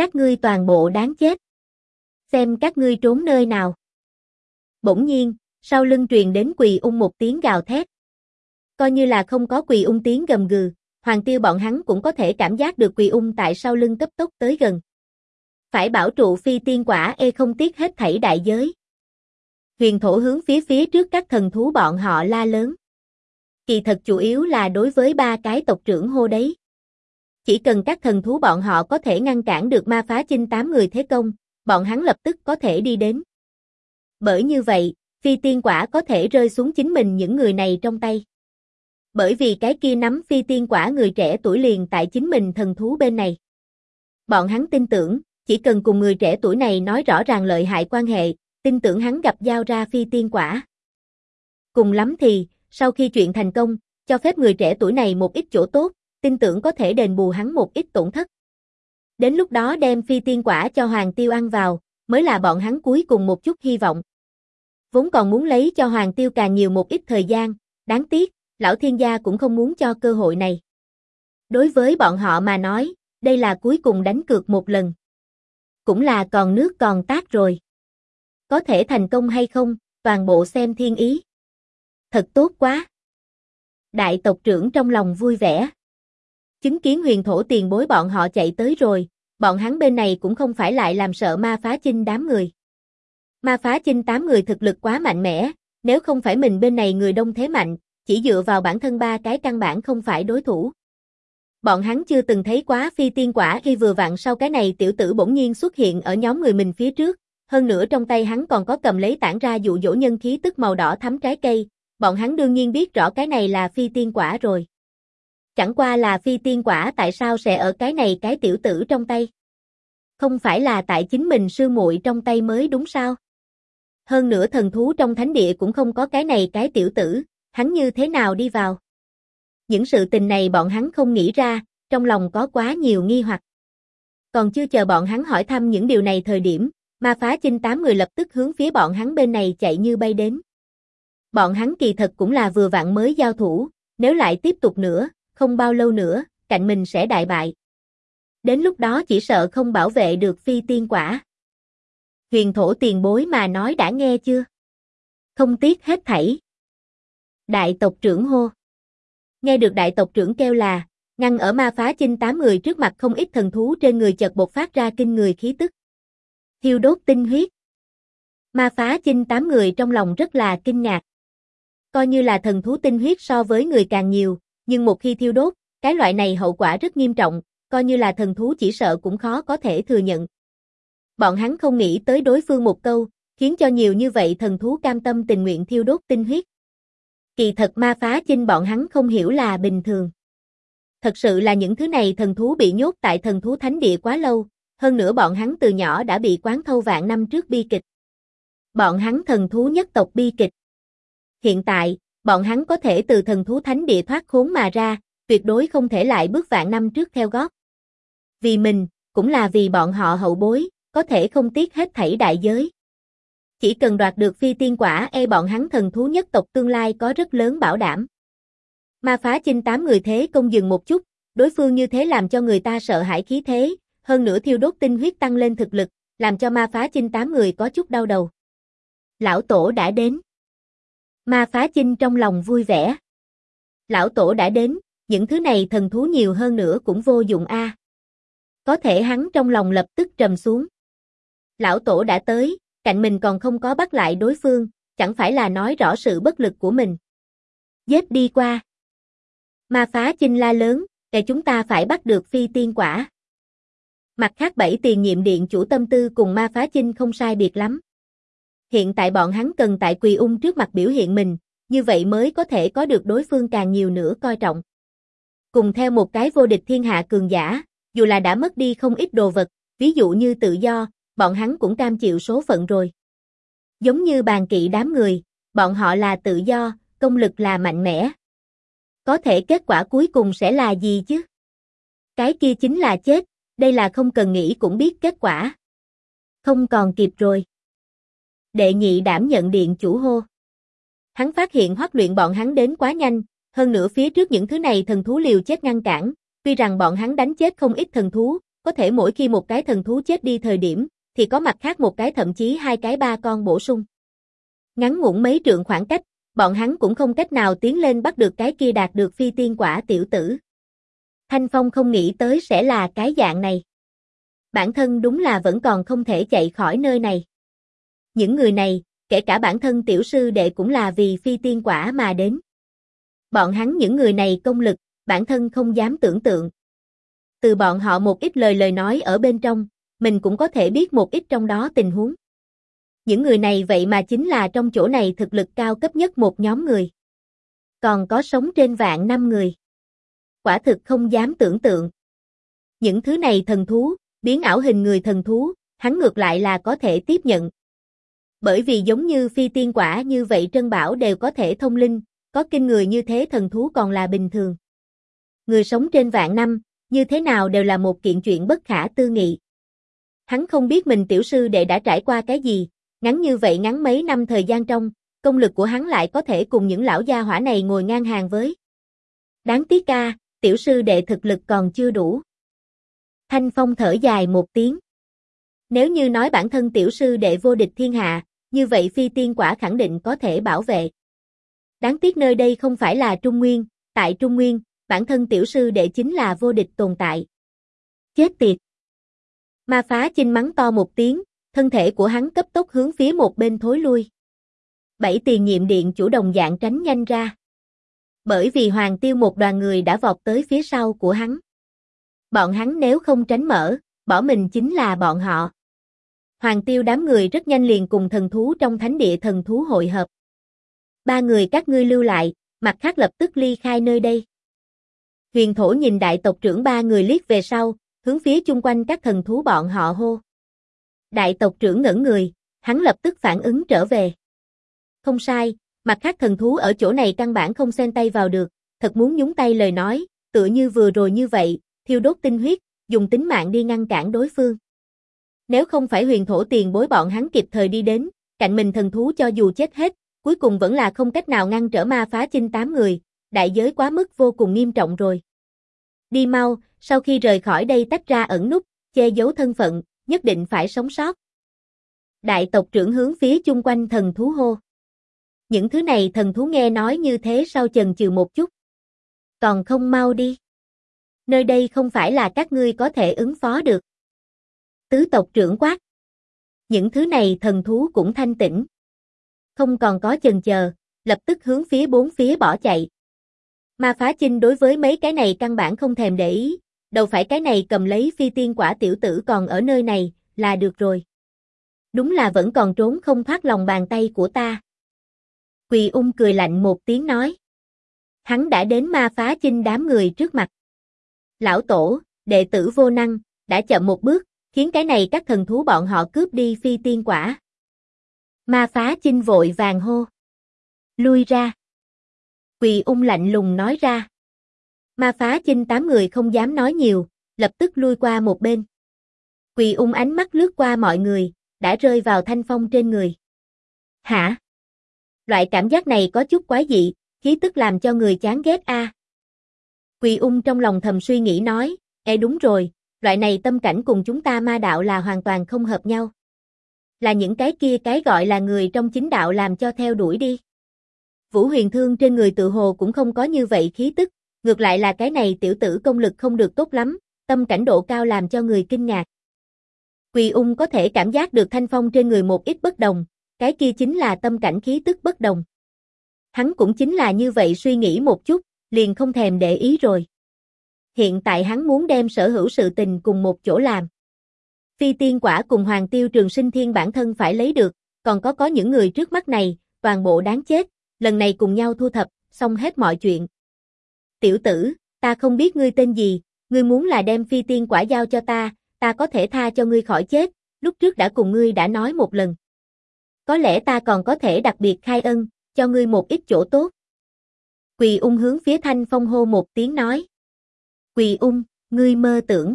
Speaker 1: Các ngươi toàn bộ đáng chết. Xem các ngươi trốn nơi nào. Bỗng nhiên, sau lưng truyền đến Quỳ Ung một tiếng gào thét. Coi như là không có Quỳ Ung tiếng gầm gừ, Hoàng Tiêu bọn hắn cũng có thể cảm giác được Quỳ Ung tại sau lưng cấp tốc tới gần. Phải bảo trụ phi tiên quả không tiếc hết thảy đại giới. Huyền Thổ hướng phía trước các thần thú bọn họ la lớn. Kỳ thật chủ yếu là đối với 3 cái tộc trưởng hô đấy. Chỉ cần các thần thú bọn họ có thể ngăn cản được ma phá chinh 8 người thế công, bọn hắn lập tức có thể đi đến. Bởi như vậy, phi tiên quả có thể rơi xuống chính mình những người này trong tay. Bởi vì cái kia nắm phi tiên quả người trẻ tuổi liền tại chính mình thần thú bên này. Bọn hắn tin tưởng, chỉ cần cùng người trẻ tuổi này nói rõ ràng lợi hại quan hệ, tin tưởng hắn gặp giao ra phi tiên quả. Cùng lắm thì, sau khi chuyện thành công, cho phép người trẻ tuổi này một ít chỗ tốt, tin tưởng có thể đền bù hắn một ít tổn thất. Đến lúc đó đem phi tiên quả cho Hoàng Tiêu ăn vào, mới là bọn hắn cuối cùng một chút hy vọng. Vốn còn muốn lấy cho Hoàng Tiêu càng nhiều một ít thời gian, đáng tiếc, lão thiên gia cũng không muốn cho cơ hội này. Đối với bọn họ mà nói, đây là cuối cùng đánh cược một lần. Cũng là còn nước còn tát rồi. Có thể thành công hay không, toàn bộ xem thiên ý. Thật tốt quá. Đại tộc trưởng trong lòng vui vẻ. Chứng kiến Huyền Thổ tiền bối bọn họ chạy tới rồi, bọn hắn bên này cũng không phải lại làm sợ ma phá chinh đám người. Ma phá chinh 8 người thực lực quá mạnh mẽ, nếu không phải mình bên này người đông thế mạnh, chỉ dựa vào bản thân 3 cái căn bản không phải đối thủ. Bọn hắn chưa từng thấy quá phi tiên quả khi vừa vặn sau cái này tiểu tử bỗng nhiên xuất hiện ở nhóm người mình phía trước, hơn nữa trong tay hắn còn có cầm lấy tản ra dụ dỗ nhân khí tức màu đỏ thắm trái cây, bọn hắn đương nhiên biết rõ cái này là phi tiên quả rồi. Chẳng qua là phi tiên quả tại sao sẽ ở cái này cái tiểu tử trong tay? Không phải là tại chính mình sư muội trong tay mới đúng sao? Hơn nữa thần thú trong thánh địa cũng không có cái này cái tiểu tử, hắn như thế nào đi vào? Những sự tình này bọn hắn không nghĩ ra, trong lòng có quá nhiều nghi hoặc. Còn chưa chờ bọn hắn hỏi thăm những điều này thời điểm, ma phá chinh 8 người lập tức hướng phía bọn hắn bên này chạy như bay đến. Bọn hắn kỳ thật cũng là vừa vặn mới giao thủ, nếu lại tiếp tục nữa, không bao lâu nữa, cạnh mình sẽ đại bại. Đến lúc đó chỉ sợ không bảo vệ được phi tiên quả. Huyền Thổ tiền bối mà nói đã nghe chưa? Không tiếc hết thảy. Đại tộc trưởng hô. Nghe được đại tộc trưởng kêu là, ngăn ở ma phá chinh 8 người trước mặt không ít thần thú trên người chợt bộc phát ra kinh người khí tức. Thiêu đốt tinh huyết. Ma phá chinh 8 người trong lòng rất là kinh ngạc. Coi như là thần thú tinh huyết so với người càng nhiều, nhưng một khi thiêu đốt, cái loại này hậu quả rất nghiêm trọng, coi như là thần thú chỉ sợ cũng khó có thể thừa nhận. Bọn hắn không nghĩ tới đối phương một câu, khiến cho nhiều như vậy thần thú cam tâm tình nguyện thiêu đốt tinh huyết. Kỳ thật ma phá chinh bọn hắn không hiểu là bình thường. Thật sự là những thứ này thần thú bị nhốt tại thần thú thánh địa quá lâu, hơn nữa bọn hắn từ nhỏ đã bị quán thâu vạn năm trước bi kịch. Bọn hắn thần thú nhất tộc bi kịch. Hiện tại, bọn hắn có thể từ thần thú thánh địa thoát khốn mà ra, tuyệt đối không thể lại bước vạn năm trước theo gót. Vì mình, cũng là vì bọn họ hậu bối, có thể không tiếc hết thảy đại giới. Chỉ cần đoạt được phi tiên quả bọn hắn thần thú nhất tộc tương lai có rất lớn bảo đảm. Ma phá chinh 8 người thế công dừng một chút, đối phương như thế làm cho người ta sợ hãi khí thế, hơn nữa thiêu đốt tinh huyết tăng lên thực lực, làm cho ma phá chinh 8 người có chút đau đầu. Lão tổ đã đến. Ma phá chinh trong lòng vui vẻ. Lão tổ đã đến, những thứ này thần thú nhiều hơn nữa cũng vô dụng a. Có thể hắn trong lòng lập tức trầm xuống. Lão tổ đã tới, cạnh mình còn không có bắt lại đối phương, chẳng phải là nói rõ sự bất lực của mình. Giết đi qua. Ma phá chinh la lớn, để chúng ta phải bắt được phi tiên quả. Mặt khác 7 tiền nhiệm điện chủ tâm tư cùng ma phá chinh không sai biệt lắm. Hiện tại bọn hắn cần tại Quỳ Ung trước mặt biểu hiện mình, như vậy mới có thể có được đối phương càng nhiều nữa coi trọng. Cùng theo một cái vô địch thiên hạ cường giả, dù là đã mất đi không ít đồ vật, ví dụ như tự do, bọn hắn cũng cam chịu số phận rồi. Giống như bàn kỵ đám người, bọn họ là tự do, công lực là mạnh mẽ. Có thể kết quả cuối cùng sẽ là gì chứ? Cái kia chính là chết, đây là không cần nghĩ cũng biết kết quả. Không còn kịp rồi. Đệ nhị đảm nhận điện chủ hô. Hắn phát hiện Hoắc Luyện bọn hắn đến quá nhanh, hơn nữa phía trước những thứ này thần thú liều chết ngăn cản, tuy rằng bọn hắn đánh chết không ít thần thú, có thể mỗi khi một cái thần thú chết đi thời điểm, thì có mặt khác một cái thậm chí hai cái ba con bổ sung. Ngắn ngủn mấy trượng khoảng cách, bọn hắn cũng không cách nào tiến lên bắt được cái kia đạt được phi tiên quả tiểu tử. Thanh Phong không nghĩ tới sẽ là cái dạng này. Bản thân đúng là vẫn còn không thể chạy khỏi nơi này. Những người này, kể cả bản thân tiểu sư đệ cũng là vì phi tiên quả mà đến. Bọn hắn những người này công lực, bản thân không dám tưởng tượng. Từ bọn họ một ít lời nói ở bên trong, mình cũng có thể biết một ít trong đó tình huống. Những người này vậy mà chính là trong chỗ này thực lực cao cấp nhất một nhóm người. Còn có sống trên vạn năm người. Quả thực không dám tưởng tượng. Những thứ này thần thú, biến ảo hình người thần thú, hắn ngược lại là có thể tiếp nhận. Bởi vì giống như phi tiên quả như vậy Trân Bảo đều có thể thông linh, có kinh người như thế thần thú còn là bình thường. Người sống trên vạn năm, như thế nào đều là một kiện chuyện bất khả tư nghị. Hắn không biết mình tiểu sư đệ đã trải qua cái gì, ngắn như vậy ngắn mấy năm thời gian trong, công lực của hắn lại có thể cùng những lão gia hỏa này ngồi ngang hàng với. Đáng tiếc ca, tiểu sư đệ thực lực còn chưa đủ. Thanh Phong thở dài một tiếng. Nếu như nói bản thân tiểu sư đệ vô địch thiên hạ, như vậy phi tiên quả khẳng định có thể bảo vệ. Đáng tiếc nơi đây không phải là Trung Nguyên, tại Trung Nguyên, bản thân tiểu sư đệ chính là vô địch tồn tại. Chết tiệt! Ma Phá Chinh mắng to một tiếng, thân thể của hắn cấp tốc hướng phía một bên thối lui. 7 tiền nhiệm điện chủ đồng dạng tránh nhanh ra. Bởi vì Hoàng Tiêu một đoàn người đã vọt tới phía sau của hắn. Bọn hắn nếu không tránh mở, bỏ mình chính là bọn họ. Hoàng Tiêu đám người rất nhanh liền cùng thần thú trong thánh địa thần thú hội hợp. 3 người các ngươi lưu lại, mặt khác lập tức ly khai nơi đây. Huyền Thổ nhìn đại tộc trưởng 3 người liếc về sau, hướng phía chung quanh các thần thú bọn họ hô. Đại tộc trưởng ngẩn người, hắn lập tức phản ứng trở về. Không sai, mặt khác thần thú ở chỗ này căn bản không xen tay vào được, thật muốn nhúng tay lời nói, tựa như vừa rồi như vậy, thiêu đốt tinh huyết, dùng tính mạng đi ngăn cản đối phương. Nếu không phải Huyền Thổ tiền bối bọn hắn kịp thời đi đến, cạnh mình thần thú cho dù chết hết, cuối cùng vẫn là không cách nào ngăn trở Ma Phá Chinh 8 người, đại giới quá mức vô cùng nghiêm trọng rồi. Đi mau, sau khi rời khỏi đây tách ra ẩn núp, che giấu thân phận, nhất định phải sống sót. Đại tộc trưởng hướng phía chung quanh thần thú hô. Những thứ này thần thú nghe nói như thế sau chần chừ một chút. Còn không mau đi. Nơi đây không phải là các ngươi có thể ứng phó được. Tứ tộc trưởng quát. Những thứ này thần thú cũng thanh tĩnh. Không còn có chần chờ, lập tức hướng phía bốn phía bỏ chạy. Ma Phá Chinh đối với mấy cái này căn bản không thèm để ý, đâu phải cái này cầm lấy phi tiên quả tiểu tử còn ở nơi này, là được rồi. Đúng là vẫn còn trốn không thoát lòng bàn tay của ta. Quỳ Ung cười lạnh một tiếng nói. Hắn đã đến Ma Phá Chinh đám người trước mặt. Lão tổ, đệ tử vô năng, đã chậm một bước, khiến cái này các thần thú bọn họ cướp đi phi tiên quả. Ma Phá Chinh vội vàng hô. Lui ra. Quỳ Ung lạnh lùng nói ra. Ma Phá Chinh 8 người không dám nói nhiều, lập tức lui qua một bên. Quỳ Ung ánh mắt lướt qua mọi người, đã rơi vào Thanh Phong trên người. Hả? Loại cảm giác này có chút quái dị, khí tức làm cho người chán ghét a. Quỳ Ung trong lòng thầm suy nghĩ nói, đúng rồi, loại này tâm cảnh cùng chúng ta ma đạo là hoàn toàn không hợp nhau. Là những cái kia cái gọi là người trong chính đạo làm cho theo đuổi đi. Vũ Huyền Thương trên người tự hồ cũng không có như vậy khí tức, ngược lại là cái này tiểu tử công lực không được tốt lắm, tâm cảnh độ cao làm cho người kinh ngạc. Quỳ Ung có thể cảm giác được Thanh Phong trên người một ít bất đồng, cái kia chính là tâm cảnh khí tức bất đồng. Hắn cũng chính là như vậy suy nghĩ một chút, liền không thèm để ý rồi. Hiện tại hắn muốn đem sở hữu sự tình cùng một chỗ làm. Phi tiên quả cùng Hoàng Tiêu Trường Sinh Thiên bản thân phải lấy được, còn có những người trước mắt này, toàn bộ đáng chết, lần này cùng nhau thu thập, xong hết mọi chuyện. Tiểu tử, ta không biết ngươi tên gì, ngươi muốn là đem phi tiên quả giao cho ta có thể tha cho ngươi khỏi chết, lúc trước đã cùng ngươi đã nói một lần. Có lẽ ta còn có thể đặc biệt khai ân, cho ngươi một ít chỗ tốt. Quỳ Ung hướng phía Thanh Phong hô một tiếng nói. Quỳ Ung, ngươi mơ tưởng.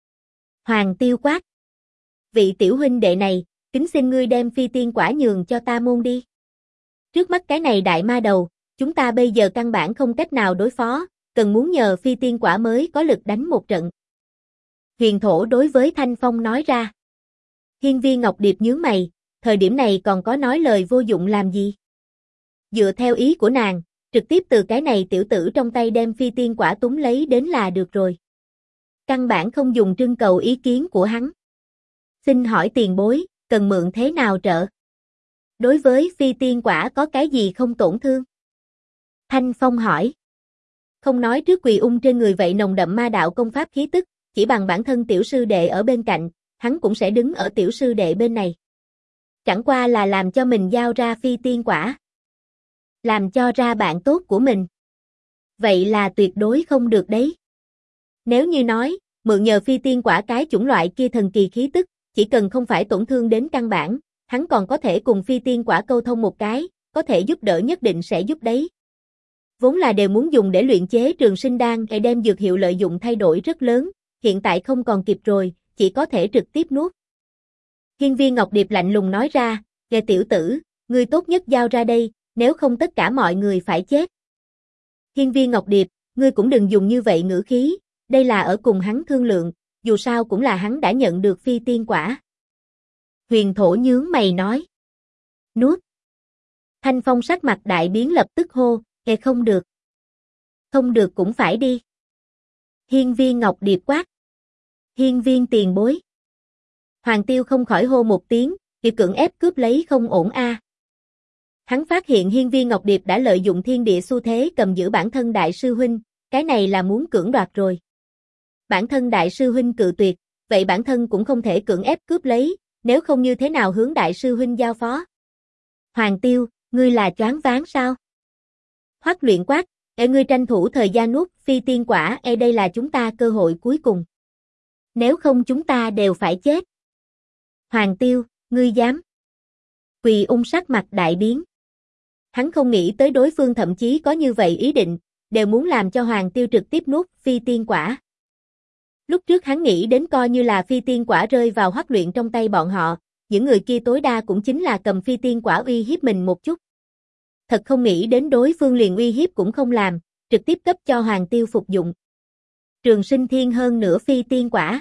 Speaker 1: Hoàng Tiêu quát. Vị tiểu huynh đệ này, kính xin ngươi đem phi tiên quả nhường cho ta môn đi. Trước mắt cái này đại ma đầu, chúng ta bây giờ căn bản không cách nào đối phó, cần muốn nhờ phi tiên quả mới có lực đánh một trận. Huyền thổ đối với Thanh Phong nói ra. Hiên viên Ngọc Điệp nhướng mày, thời điểm này còn có nói lời vô dụng làm gì? Dựa theo ý của nàng, trực tiếp từ cái này tiểu tử trong tay đem phi tiên quả túm lấy đến là được rồi. Căn bản không dùng trưng cầu ý kiến của hắn. Xin hỏi tiền bối, cần mượn thế nào trợ? Đối với phi tiên quả có cái gì không tổn thương? Thanh Phong hỏi. Không nói trước Quỳ Ung trên người vậy nồng đậm ma đạo công pháp khí tức, chỉ bằng bản thân tiểu sư đệ ở bên cạnh, hắn cũng sẽ đứng ở tiểu sư đệ bên này. Chẳng qua là làm cho mình giao ra phi tiên quả. Làm cho ra bạn tốt của mình. Vậy là tuyệt đối không được đấy. Nếu như nói, mượn nhờ phi tiên quả cái chủng loại kia thần kỳ khí tức, chỉ cần không phải tổn thương đến căn bản, hắn còn có thể cùng phi tiên quả câu thông một cái, có thể giúp đỡ nhất định sẽ giúp đấy. Vốn là đều muốn dùng để luyện chế trường sinh đan để đem dược hiệu lợi dụng thay đổi rất lớn, hiện tại không còn kịp rồi, chỉ có thể trực tiếp nuốt. Hiên viên Ngọc Điệp lạnh lùng nói ra, "Nghe tiểu tử, ngươi tốt nhất giao ra đây, nếu không tất cả mọi người phải chết." Hiên viên Ngọc Điệp, ngươi cũng đừng dùng như vậy ngữ khí, đây là ở cùng hắn thương lượng, dù sao cũng là hắn đã nhận được phi tiên quả. Huyền thổ nhướng mày nói. Nuốt. Thanh Phong sắc mặt đại biến lập tức hô, không được. Không được cũng phải đi. Hiên viên Ngọc Điệp quát. Hiên viên tiền bối. Hoàng Tiêu không khỏi hô một tiếng, việc cưỡng ép cướp lấy không ổn a. Hắn phát hiện hiên viên Ngọc Điệp đã lợi dụng thiên địa xu thế cầm giữ bản thân đại sư huynh, cái này là muốn cưỡng đoạt rồi. Bản thân đại sư huynh cự tuyệt, vậy bản thân cũng không thể cưỡng ép cướp lấy, nếu không như thế nào hướng đại sư huynh giao phó. Hoàng Tiêu, ngươi là choáng váng sao? Hoắc Luyện quát, ngươi tranh thủ thời gian nuốt phi tiên quả, đây là chúng ta cơ hội cuối cùng. Nếu không chúng ta đều phải chết. Hoàng Tiêu, ngươi dám? Quỳ Ung sắc mặt đại biến. Hắn không nghĩ tới đối phương thậm chí có như vậy ý định, đều muốn làm cho Hoàng Tiêu trực tiếp nuốt phi tiên quả. Lúc trước hắn nghĩ đến coi như là phi tiên quả rơi vào Hoắc Luyện trong tay bọn họ, những người kia tối đa cũng chính là cầm phi tiên quả uy hiếp mình một chút. Thật không nghĩ đến đối phương liền uy hiếp cũng không làm, trực tiếp cấp cho Hoàng Tiêu phục dụng. Trường sinh thiên hơn nửa phi tiên quả.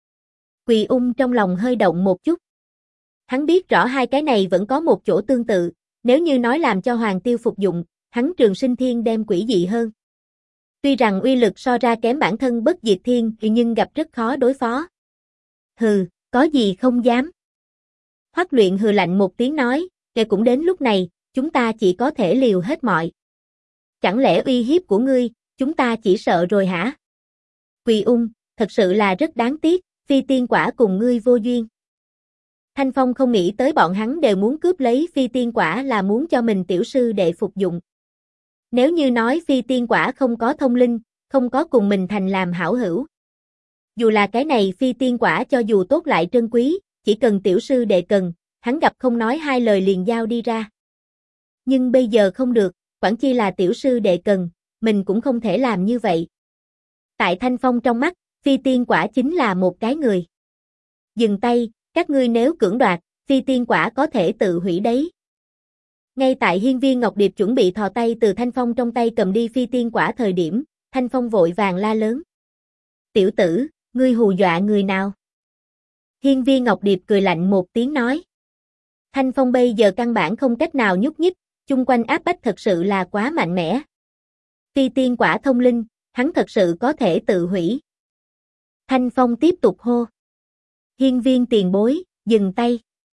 Speaker 1: Quỳ Ung trong lòng hơi động một chút. Hắn biết rõ hai cái này vẫn có một chỗ tương tự, nếu như nói làm cho Hoàng Tiêu phục dụng, hắn trường sinh thiên đem quỷ dị hơn. Tuy rằng uy lực so ra kém bản thân bất diệt thiên nhưng gặp rất khó đối phó. Hừ, có gì không dám. Hoắc Luyện hừ lạnh một tiếng nói, cũng đến lúc này, chúng ta chỉ có thể liều hết mọi. Chẳng lẽ uy hiếp của ngươi, chúng ta chỉ sợ rồi hả? Quỳ Ung, thật sự là rất đáng tiếc, phi tiên quả cùng ngươi vô duyên. Thanh Phong không nghĩ tới bọn hắn đều muốn cướp lấy phi tiên quả là muốn cho mình tiểu sư đệ phục dụng. Nếu như nói phi tiên quả không có thông linh, không có cùng mình thành làm hảo hữu. Dù là cái này phi tiên quả cho dù tốt lại trân quý, chỉ cần tiểu sư đệ cần, hắn gặp không nói hai lời liền giao đi ra. Nhưng bây giờ không được, quản chi là tiểu sư đệ cần, mình cũng không thể làm như vậy. Tại Thanh Phong trong mắt, phi tiên quả chính là một cái người. Dừng tay, các ngươi nếu cưỡng đoạt, phi tiên quả có thể tự hủy đấy. Ngay tại hiên viên Ngọc Điệp chuẩn bị thò tay từ Thanh Phong trong tay cầm đi phi tiên quả thời điểm, Thanh Phong vội vàng la lớn. Tiểu tử, ngươi hù dọa người nào? Hiên viên Ngọc Điệp cười lạnh một tiếng nói. Thanh Phong bây giờ căn bản không cách nào nhúc nhích, chung quanh áp bách thật sự là quá mạnh mẽ. Phi tiên quả thông linh, hắn thật sự có thể tự hủy. Thanh Phong tiếp tục hô. Hiên viên tiền bối, dừng tay.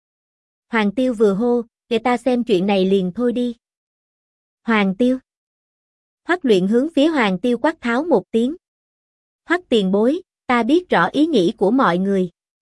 Speaker 1: Hoàng Tiêu vừa hô, để ta xem chuyện này liền thôi đi. Hoàng Tiêu. Hoắc Luyện hướng phía Hoàng Tiêu quát tháo một tiếng. Hoắc tiền bối, ta biết rõ ý nghĩ của mọi người.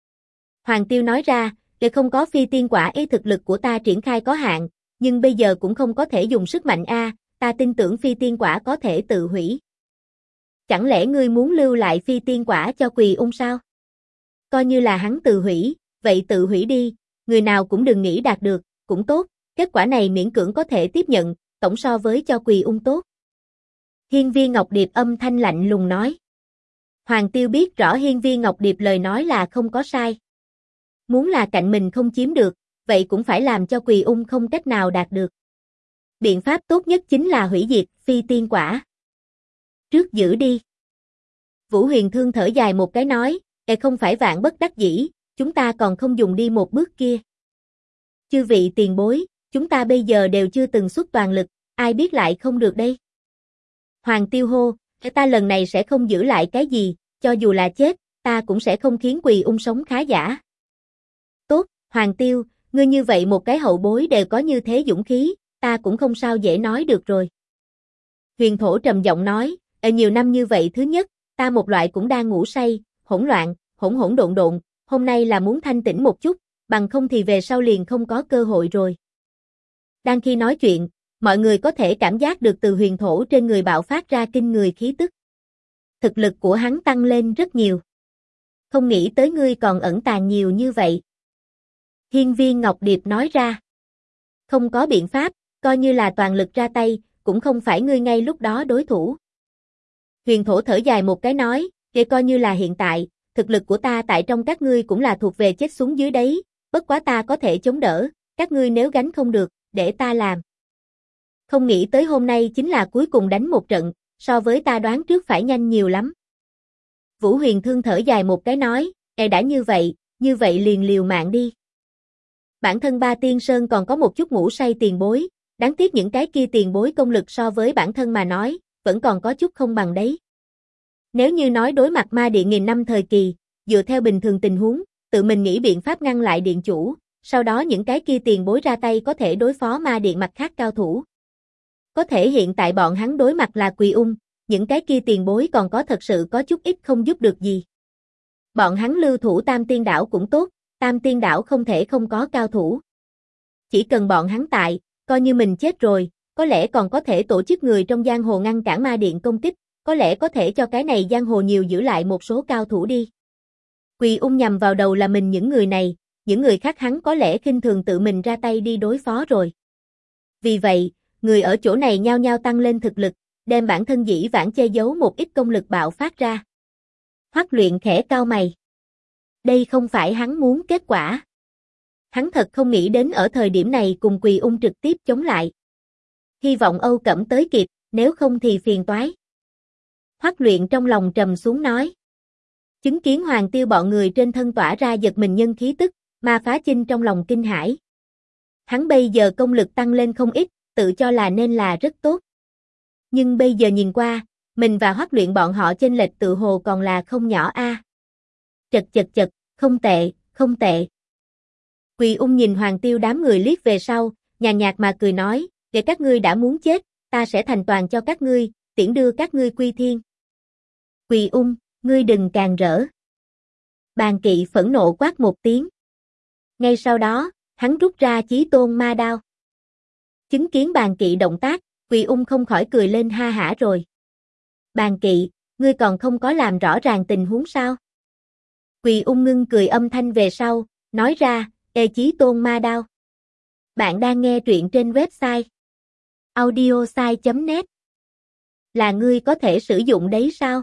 Speaker 1: Hoàng Tiêu nói ra, để không có phi tiên quả thực lực của ta triển khai có hạn, nhưng bây giờ cũng không có thể dùng sức mạnh ta tin tưởng phi tiên quả có thể tự hủy. Chẳng lẽ ngươi muốn lưu lại phi tiên quả cho Quỳ Ung sao? Coi như là hắn tự hủy, vậy tự hủy đi, người nào cũng đừng nghĩ đạt được, cũng tốt, kết quả này miễn cưỡng có thể tiếp nhận, tổng so với cho Quỳ Ung tốt. Hiên viên Ngọc Điệp âm thanh lạnh lùng nói. Hoàng Tiêu biết rõ hiên viên Ngọc Điệp lời nói là không có sai. Muốn là cạnh mình không chiếm được, vậy cũng phải làm cho Quỳ Ung không cách nào đạt được. Biện pháp tốt nhất chính là hủy diệt phi tiên quả. Trước giữ đi. Vũ Huyền Thương thở dài một cái nói, Không phải vạn bất đắc dĩ, chúng ta còn không dùng đi một bước kia. Chư vị tiền bối, chúng ta bây giờ đều chưa từng xuất toàn lực, ai biết lại không được đây. Hoàng Tiêu hô, ta lần này sẽ không giữ lại cái gì, cho dù là chết, ta cũng sẽ không khiến Quỳ Ung sống khá giả. Tốt, Hoàng Tiêu, ngươi như vậy một cái hậu bối đều có như thế dũng khí, ta cũng không sao dễ nói được rồi. Huyền Thổ trầm giọng nói, nhiều năm như vậy thứ nhất, ta một loại cũng đang ngủ say, hỗn loạn, hỗn hỗn độn độn, hôm nay là muốn thanh tĩnh một chút, bằng không thì về sau liền không có cơ hội rồi. Đang khi nói chuyện, mọi người có thể cảm giác được từ Huyền Thổ trên người bạo phát ra kinh người khí tức. Thực lực của hắn tăng lên rất nhiều. Không nghĩ tới ngươi còn ẩn tàng nhiều như vậy. Hiên Viên Ngọc Điệp nói ra. Không có biện pháp, coi như là toàn lực ra tay, cũng không phải ngươi ngay lúc đó đối thủ. Huyền Thổ thở dài một cái nói, để coi như là hiện tại, thực lực của ta tại trong các ngươi cũng là thuộc về chết xuống dưới đấy, bất quá ta có thể chống đỡ, các ngươi nếu gánh không được, để ta làm. Không nghĩ tới hôm nay chính là cuối cùng đánh một trận, so với ta đoán trước phải nhanh nhiều lắm. Vũ Huyền Thương thở dài một cái nói, đã như vậy liền liều mạng đi. Bản thân Ba Tiên Sơn còn có một chút ngủ say tiền bối, đáng tiếc những cái kia tiền bối công lực so với bản thân mà nói, vẫn còn có chút không bằng đấy. Nếu như nói đối mặt ma điện nghìn năm thời kỳ, dựa theo bình thường tình huống, tự mình nghĩ biện pháp ngăn lại điện chủ, sau đó những cái kia tiền bối ra tay có thể đối phó ma điện mặt khác cao thủ. Có thể hiện tại bọn hắn đối mặt là Quỳ Ung, những cái kia tiền bối còn có thật sự có chút ít không giúp được gì. Bọn hắn lưu thủ Tam Tiên Đảo cũng tốt, Tam Tiên Đảo không thể không có cao thủ. Chỉ cần bọn hắn tại, coi như mình chết rồi, có lẽ còn có thể tổ chức người trong giang hồ ngăn cản ma điện công kích, có lẽ có thể cho cái này giang hồ nhiều giữ lại một số cao thủ đi. Quỳ Ung nhằm vào đầu là mình những người này, những người khác hắn có lẽ khinh thường tự mình ra tay đi đối phó rồi. Vì vậy, người ở chỗ này nhao nhao tăng lên thực lực, đem bản thân dĩ vãng che giấu một ít công lực bạo phát ra. Hoắc Luyện khẽ cau mày. Đây không phải hắn muốn kết quả. Hắn thật không nghĩ đến ở thời điểm này cùng Quỳ Ung trực tiếp chống lại. Hy vọng Âu Cẩm tới kịp, nếu không thì phiền toái. Hoắc Luyện trong lòng trầm xuống nói. Chứng kiến Hoàng Tiêu bọn người trên thân tỏa ra giật mình nhân khí tức, Ma Phá Chinh trong lòng kinh hãi. Hắn bây giờ công lực tăng lên không ít, tự cho là nên là rất tốt. Nhưng bây giờ nhìn qua, mình và Hoắc Luyện bọn họ chênh lệch tự hồ còn là không nhỏ a. Chật, không tệ, không tệ. Quỳ Ung nhìn Hoàng Tiêu đám người liếc về sau, nhàn nhạt mà cười nói, để các ngươi đã muốn chết, ta sẽ thành toàn cho các ngươi, tiễn đưa các ngươi quy thiên. Quỳ Ung, ngươi đừng càng rỡ. Bàn Kỵ phẫn nộ quát một tiếng. Ngay sau đó, hắn rút ra Chí Tôn Ma Đao. Chứng kiến Bàn Kỵ động tác, Quỳ Ung không khỏi cười lên ha hả rồi. Bàn Kỵ, ngươi còn không có làm rõ ràng tình huống sao? Quỳ Ung ngưng cười âm thanh về sau, nói ra, Chí Tôn Ma Đao. Bạn đang nghe truyện trên website audiosai.net. Là ngươi có thể sử dụng đấy sao?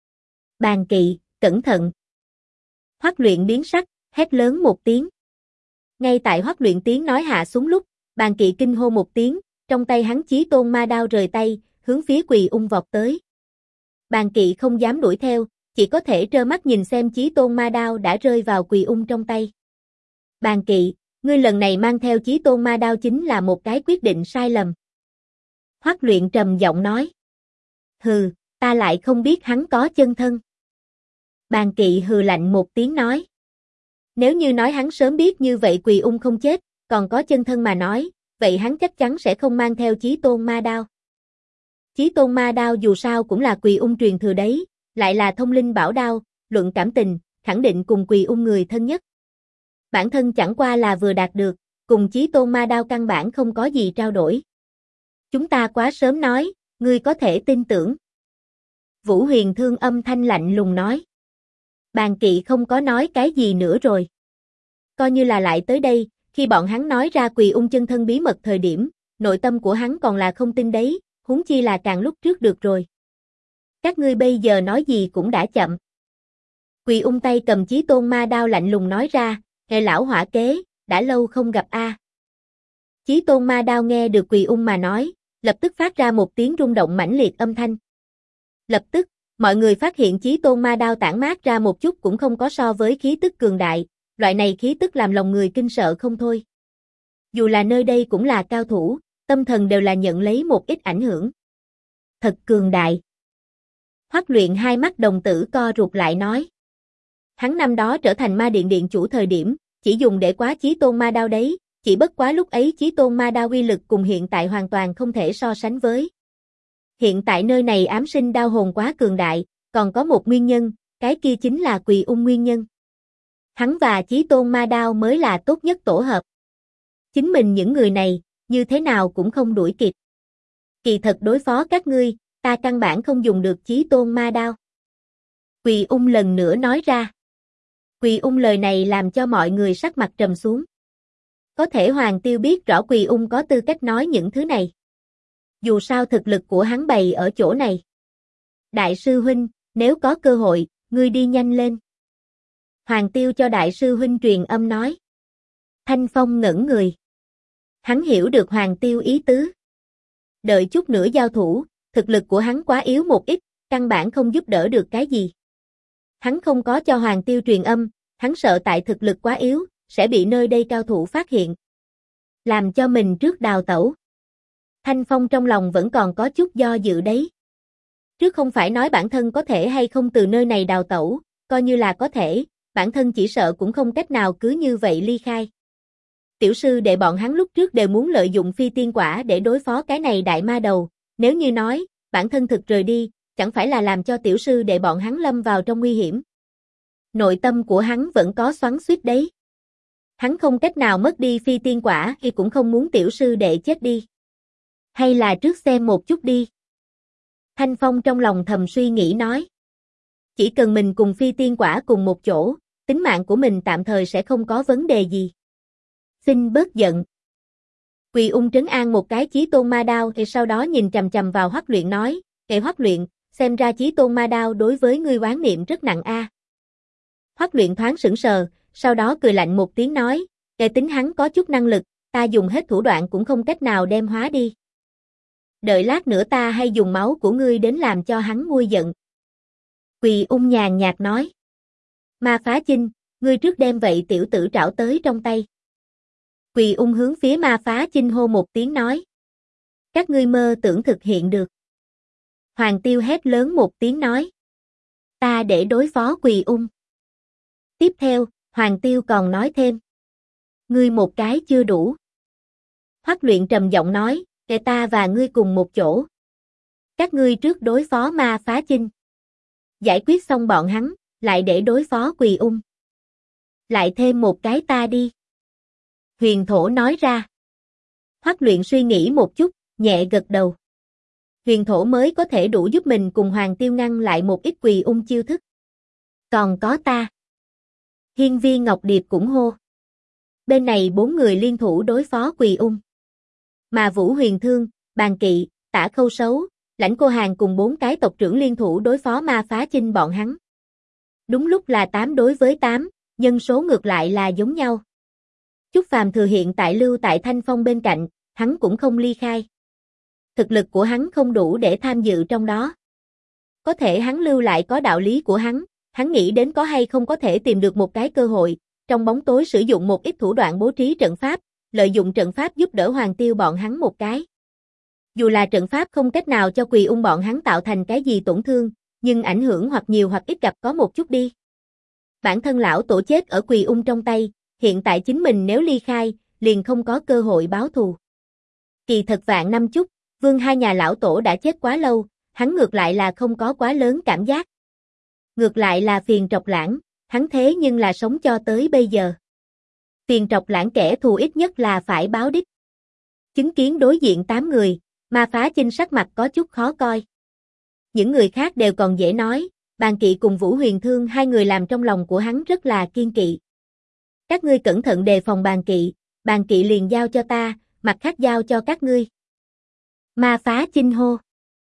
Speaker 1: Bàn Kỵ, cẩn thận. Hoắc Luyện biến sắc, hét lớn một tiếng. Ngay tại Hoắc Luyện tiếng nói hạ xuống lúc, Bàn Kỵ kinh hô một tiếng, trong tay hắn Chí Tôn Ma Đao rời tay, hướng phía Quỳ Ung vọt tới. Bàn Kỵ không dám đuổi theo, chỉ có thể trơ mắt nhìn xem Chí Tôn Ma Đao đã rơi vào Quỳ Ung trong tay. Bàn Kỵ, ngươi lần này mang theo Chí Tôn Ma Đao chính là một cái quyết định sai lầm. Hoắc Luyện trầm giọng nói. Hừ, ta lại không biết hắn có chân thân. Bàn Kỵ hừ lạnh một tiếng nói. Nếu như nói hắn sớm biết như vậy Quỳ Ung không chết, còn có chân thân mà nói, vậy hắn chắc chắn sẽ không mang theo Chí Tôn Ma Đao. Chí Tôn Ma Đao dù sao cũng là Quỳ Ung truyền thừa đấy, lại là thông linh bảo đao, luận cảm tình, khẳng định cùng Quỳ Ung người thân nhất. Bản thân chẳng qua là vừa đạt được, cùng Chí Tôn Ma Đao căn bản không có gì trao đổi. Chúng ta quá sớm nói, ngươi có thể tin tưởng. Vũ Huyền Thương âm thanh lạnh lùng nói. Bàn Kỵ không có nói cái gì nữa rồi. Coi như là lại tới đây, khi bọn hắn nói ra Quỳ Ung chân thân bí mật thời điểm, nội tâm của hắn còn là không tin đấy, huống chi là càng lúc trước được rồi. Các ngươi bây giờ nói gì cũng đã chậm. Quỳ Ung tay cầm Chí Tôn Ma Đao lạnh lùng nói ra, hệ lão hỏa kế, đã lâu không gặp a. Chí Tôn Ma Đao nghe được Quỳ Ung mà nói, lập tức phát ra một tiếng rung động mãnh liệt âm thanh. Lập tức, Mọi người phát hiện chí tôn ma đao tản mát ra một chút cũng không có so với khí tức cường đại, loại này khí tức làm lòng người kinh sợ không thôi. Dù là nơi đây cũng là cao thủ, tâm thần đều là nhận lấy một ít ảnh hưởng. Thật cường đại. Hoắc Luyện hai mắt đồng tử co rụt lại nói. Hắn năm đó trở thành ma điện điện chủ thời điểm, chỉ dùng để quá chí tôn ma đao đấy, chỉ bất quá lúc ấy chí tôn ma đao uy lực cùng hiện tại hoàn toàn không thể so sánh với. Hiện tại nơi này ám sinh đao hồn quá cường đại, còn có một nguyên nhân, cái kia chính là Quỳ Ung nguyên nhân. Hắn và chí tôn ma đao mới là tốt nhất tổ hợp. Chính mình những người này, như thế nào cũng không đuổi kịp. Kỳ thật đối phó các ngươi, ta căn bản không dùng được chí tôn ma đao. Quỳ Ung lần nữa nói ra. Quỳ Ung lời này làm cho mọi người sắc mặt trầm xuống. Có thể Hoàng Tiêu biết rõ Quỳ Ung có tư cách nói những thứ này. Dù sao thực lực của hắn bày ở chỗ này. Đại sư huynh, nếu có cơ hội, ngươi đi nhanh lên. Hoàng Tiêu cho đại sư huynh truyền âm nói. Thanh Phong ngẩn người. Hắn hiểu được Hoàng Tiêu ý tứ. Đợi chút nữa giao thủ, thực lực của hắn quá yếu một ít, căn bản không giúp đỡ được cái gì. Hắn không có cho Hoàng Tiêu truyền âm, hắn sợ tại thực lực quá yếu, sẽ bị nơi đây cao thủ phát hiện. Làm cho mình trước đào tẩu. Thanh Phong trong lòng vẫn còn có chút do dự đấy. Trước không phải nói bản thân có thể hay không từ nơi này đào tẩu, coi như là có thể, bản thân chỉ sợ cũng không cách nào cứ như vậy ly khai. Tiểu sư đệ bọn hắn lúc trước đều muốn lợi dụng phi tiên quả để đối phó cái này đại ma đầu, nếu như nói, bản thân thực rời đi, chẳng phải là làm cho tiểu sư đệ bọn hắn lâm vào trong nguy hiểm. Nội tâm của hắn vẫn có xoắn xuýt đấy. Hắn không cách nào mất đi phi tiên quả thì cũng không muốn tiểu sư đệ chết đi. Hay là trước xem một chút đi. Thanh Phong trong lòng thầm suy nghĩ nói. Chỉ cần mình cùng phi tiên quả cùng một chỗ, tính mạng của mình tạm thời sẽ không có vấn đề gì. Xin bớt giận. Quỳ Ung trấn an một cái chí tôn ma đao thì sau đó nhìn chằm chằm vào Hoắc Luyện nói, kệ Hoắc Luyện, xem ra chí tôn ma đao đối với ngươi oán niệm rất nặng a. Hoắc Luyện thoáng sững sờ, sau đó cười lạnh một tiếng nói, kệ tính hắn có chút năng lực, ta dùng hết thủ đoạn cũng không cách nào đem hóa đi. Đợi lát nữa ta hay dùng máu của ngươi đến làm cho hắn nguôi giận. Quỳ Ung nhàn nhạt nói. Ma Phá Chinh, ngươi trước đem vậy tiểu tử trảo tới trong tay. Quỳ Ung hướng phía Ma Phá Chinh hô một tiếng nói. Các ngươi mơ tưởng thực hiện được. Hoàng Tiêu hét lớn một tiếng nói. Ta để đối phó Quỳ Ung. Tiếp theo, Hoàng Tiêu còn nói thêm. Ngươi một cái chưa đủ. Hoắc Luyện trầm giọng nói, kệ ta và ngươi cùng một chỗ. Các ngươi trước đối phó Ma Phá Chinh. Giải quyết xong bọn hắn, lại để đối phó Quỳ Ung. Lại thêm một cái ta đi. Huyền Thổ nói ra. Hoắc Luyện suy nghĩ một chút, nhẹ gật đầu. Huyền Thổ mới có thể đủ giúp mình cùng Hoàng Tiêu ngăn lại một ít Quỳ Ung chiêu thức. Còn có ta. Hiên Viên Ngọc Điệp cũng hô. Bên này 4 người liên thủ đối phó Quỳ Ung. Mà Vũ Huyền Thương, Bàn Kỵ, Tả Khâu Sấu, Lãnh Cô Hàn cùng 4 cái tộc trưởng liên thủ đối phó Ma Phá Chinh bọn hắn. Đúng lúc là 8 đối với 8, nhân số ngược lại là giống nhau. Chúc Phàm thừa hiện tại lưu tại Thanh Phong bên cạnh, hắn cũng không ly khai. Thực lực của hắn không đủ để tham dự trong đó. Có thể hắn lưu lại có đạo lý của hắn nghĩ đến có hay không có thể tìm được một cái cơ hội, trong bóng tối sử dụng một ít thủ đoạn bố trí trận pháp, lợi dụng trận pháp giúp đỡ Hoàng Tiêu bọn hắn một cái. Dù là trận pháp không cách nào cho Quỳ Ung bọn hắn tạo thành cái gì tổn thương, nhưng ảnh hưởng hoặc nhiều hoặc ít gặp có một chút đi. Bản thân lão tổ chết ở Quỳ Ung trong tay, hiện tại chính mình nếu ly khai, liền không có cơ hội báo thù. Kỳ thật vạn năm chút, Vương hai nhà lão tổ đã chết quá lâu, hắn ngược lại là không có quá lớn cảm giác. Ngược lại là Phiền Trọc Lãng, hắn thế nhưng là sống cho tới bây giờ. Phiền Trọc Lãng kẻ thù ít nhất là phải báo đích. Chứng kiến đối diện 8 người, Ma Phá Chinh sắc mặt có chút khó coi. Những người khác đều còn dễ nói, Bàn Kỵ cùng Vũ Huyền Thương hai người làm trong lòng của hắn rất là kiên kỵ. Các ngươi cẩn thận đề phòng Bàn Kỵ liền giao cho ta, mặt khác giao cho các ngươi. Ma Phá Chinh hô.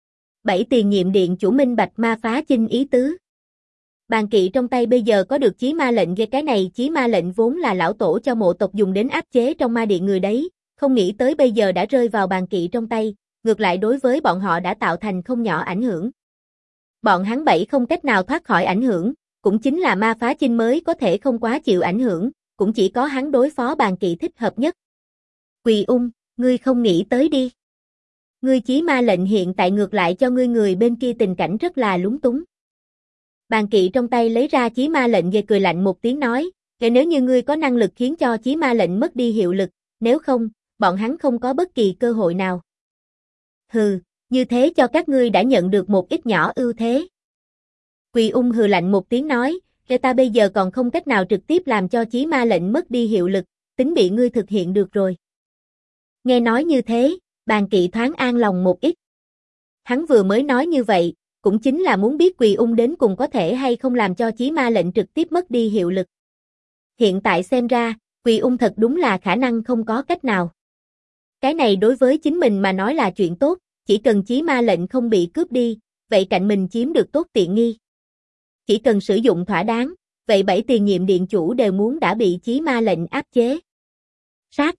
Speaker 1: 7 tiền nhiệm điện chủ minh bạch Ma Phá Chinh ý tứ. Bàn Kỵ trong tay bây giờ có được chí ma lệnh, cái này chí ma lệnh vốn là lão tổ cho mộ tộc dùng đến áp chế trong ma điện người đấy, không nghĩ tới bây giờ đã rơi vào Bàn Kỵ trong tay, ngược lại đối với bọn họ đã tạo thành không nhỏ ảnh hưởng. Bọn hắn bảy không cách nào thoát khỏi ảnh hưởng, cũng chính là ma phá chinh mới có thể không quá chịu ảnh hưởng, cũng chỉ có hắn đối phó Bàn Kỵ thích hợp nhất. Quỳ Ung, ngươi không nghĩ tới đi. Ngươi chí ma lệnh hiện tại ngược lại cho ngươi người bên kia tình cảnh rất là lúng túng. Bàn Kỵ trong tay lấy ra chí ma lệnh về cười lạnh một tiếng nói, nếu như ngươi có năng lực khiến cho chí ma lệnh mất đi hiệu lực, nếu không, bọn hắn không có bất kỳ cơ hội nào. Hừ, như thế cho các ngươi đã nhận được một ít nhỏ ưu thế. Quỳ Ung hừ lạnh một tiếng nói, ta bây giờ còn không cách nào trực tiếp làm cho chí ma lệnh mất đi hiệu lực, tính bị ngươi thực hiện được rồi. Nghe nói như thế, Bàn Kỵ thoáng an lòng một ít. Hắn vừa mới nói như vậy, cũng chính là muốn biết Quỳ Ung đến cùng có thể hay không làm cho chí ma lệnh trực tiếp mất đi hiệu lực. Hiện tại xem ra, Quỳ Ung thật đúng là khả năng không có cách nào. Cái này đối với chính mình mà nói là chuyện tốt, chỉ cần chí ma lệnh không bị cướp đi, vậy cạnh mình chiếm được tốt tiện nghi. Chỉ cần sử dụng thỏa đáng, vậy 7 tiền nhiệm điện chủ đều muốn đã bị chí ma lệnh áp chế. Sát.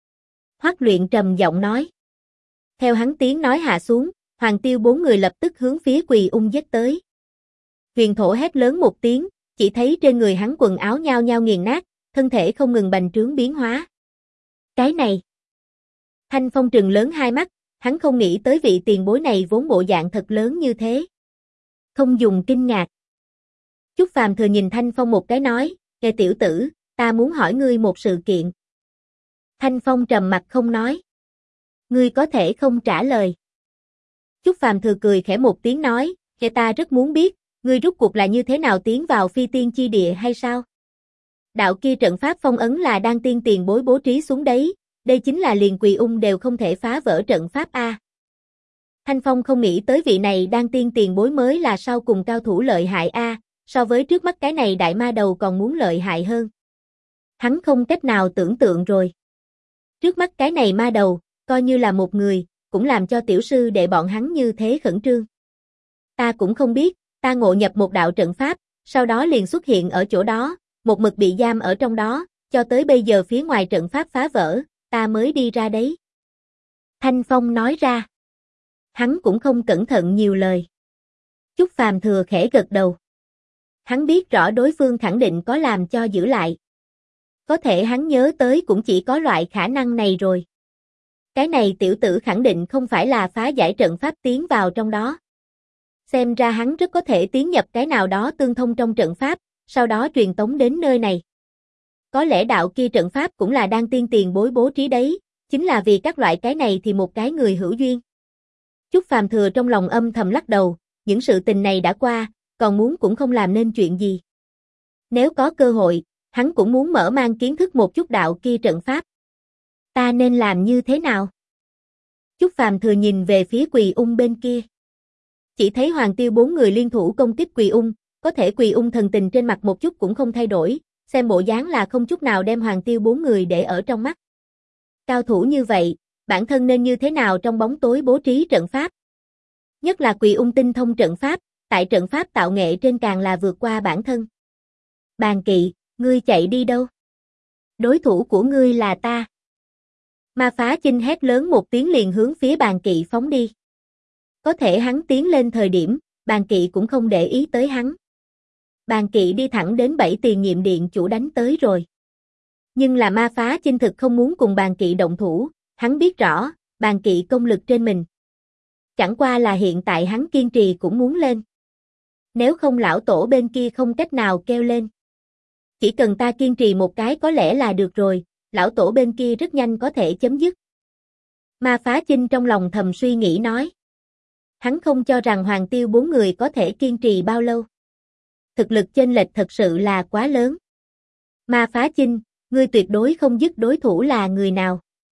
Speaker 1: Hoắc Luyện trầm giọng nói. Theo hắn tiếng nói hạ xuống, Hoàng Tiêu 4 người lập tức hướng phía Quỳ Ung giết tới. Huyền Thổ hét lớn một tiếng, chỉ thấy trên người hắn quần áo nhao nhao nghiền nát, thân thể không ngừng bành trướng biến hóa. Cái này. Thanh Phong trừng lớn hai mắt, hắn không nghĩ tới vị tiền bối này vốn bộ dạng thật lớn như thế. Không dùng kinh ngạc. Chúc Phàm Thừa nhìn Thanh Phong một cái nói, nghe tiểu tử, ta muốn hỏi ngươi một sự kiện. Thanh Phong trầm mặt không nói. Ngươi có thể không trả lời. Chúc Phàm Thừa cười khẽ một tiếng nói, nghe ta rất muốn biết, ngươi rút cuộc là như thế nào tiến vào phi tiên chi địa hay sao? Đạo kia trận pháp phong ấn là Đan Tiên tiền bối bố trí xuống đấy, đây chính là liền Quỳ Ung đều không thể phá vỡ trận pháp a. Thanh Phong không nghĩ tới vị này Đan Tiên tiền bối mới là sau cùng cao thủ lợi hại a, so với trước mắt cái này đại ma đầu còn muốn lợi hại hơn. Hắn không cách nào tưởng tượng rồi. Trước mắt cái này ma đầu, coi như là một người, cũng làm cho tiểu sư đệ bọn hắn như thế khẩn trương. Ta cũng không biết, ta ngộ nhập một đạo trận pháp, sau đó liền xuất hiện ở chỗ đó, một mực bị giam ở trong đó, cho tới bây giờ phía ngoài trận pháp phá vỡ, ta mới đi ra đấy. Thanh Phong nói ra. Hắn cũng không cẩn thận nhiều lời. Chúc Phàm Thừa khẽ gật đầu. Hắn biết rõ đối phương khẳng định có làm cho giữ lại. Có thể hắn nhớ tới cũng chỉ có loại khả năng này rồi. Cái này tiểu tử khẳng định không phải là phá giải trận pháp tiến vào trong đó. Xem ra hắn rất có thể tiến nhập cái nào đó tương thông trong trận pháp, sau đó truyền tống đến nơi này. Có lẽ đạo kia trận pháp cũng là Đan Tiên tiền bối bố trí đấy, chính là vì các loại cái này thì một cái người hữu duyên. Chúc Phàm Thừa trong lòng âm thầm lắc đầu, những sự tình này đã qua, còn muốn cũng không làm nên chuyện gì. Nếu có cơ hội, hắn cũng muốn mở mang kiến thức một chút đạo kia trận pháp. Ta nên làm như thế nào? Chúc Phàm Thừa nhìn về phía Quỳ Ung bên kia. Chỉ thấy Hoàng Tiêu 4 người liên thủ công kích Quỳ Ung, có thể Quỳ Ung thần tình trên mặt một chút cũng không thay đổi, xem bộ dáng là không chút nào đem Hoàng Tiêu 4 người để ở trong mắt. Cao thủ như vậy, bản thân nên như thế nào trong bóng tối bố trí trận pháp? Nhất là Quỳ Ung tinh thông trận pháp, tại trận pháp tạo nghệ trên càng là vượt qua bản thân. Bàn Kỵ, ngươi chạy đi đâu? Đối thủ của ngươi là ta. Ma Phá Chinh hét lớn một tiếng liền hướng phía Bàn Kỵ phóng đi. Có thể hắn tiến lên thời điểm, Bàn Kỵ cũng không để ý tới hắn. Bàn Kỵ đi thẳng đến 7 tiền nhiệm điện chủ đánh tới rồi. Nhưng là Ma Phá Chinh thực không muốn cùng Bàn Kỵ động thủ, hắn biết rõ, Bàn Kỵ công lực trên mình. Chẳng qua là hiện tại hắn kiên trì cũng muốn lên. Nếu không lão tổ bên kia không cách nào kêu lên. Chỉ cần ta kiên trì một cái có lẽ là được rồi, lão tổ bên kia rất nhanh có thể chấm dứt. Ma Phá Chinh trong lòng thầm suy nghĩ nói. Hắn không cho rằng Hoàng Tiêu 4 người có thể kiên trì bao lâu. Thực lực chênh lệch thật sự là quá lớn. Ma Phá Chinh, ngươi tuyệt đối không dứt đối thủ là người nào.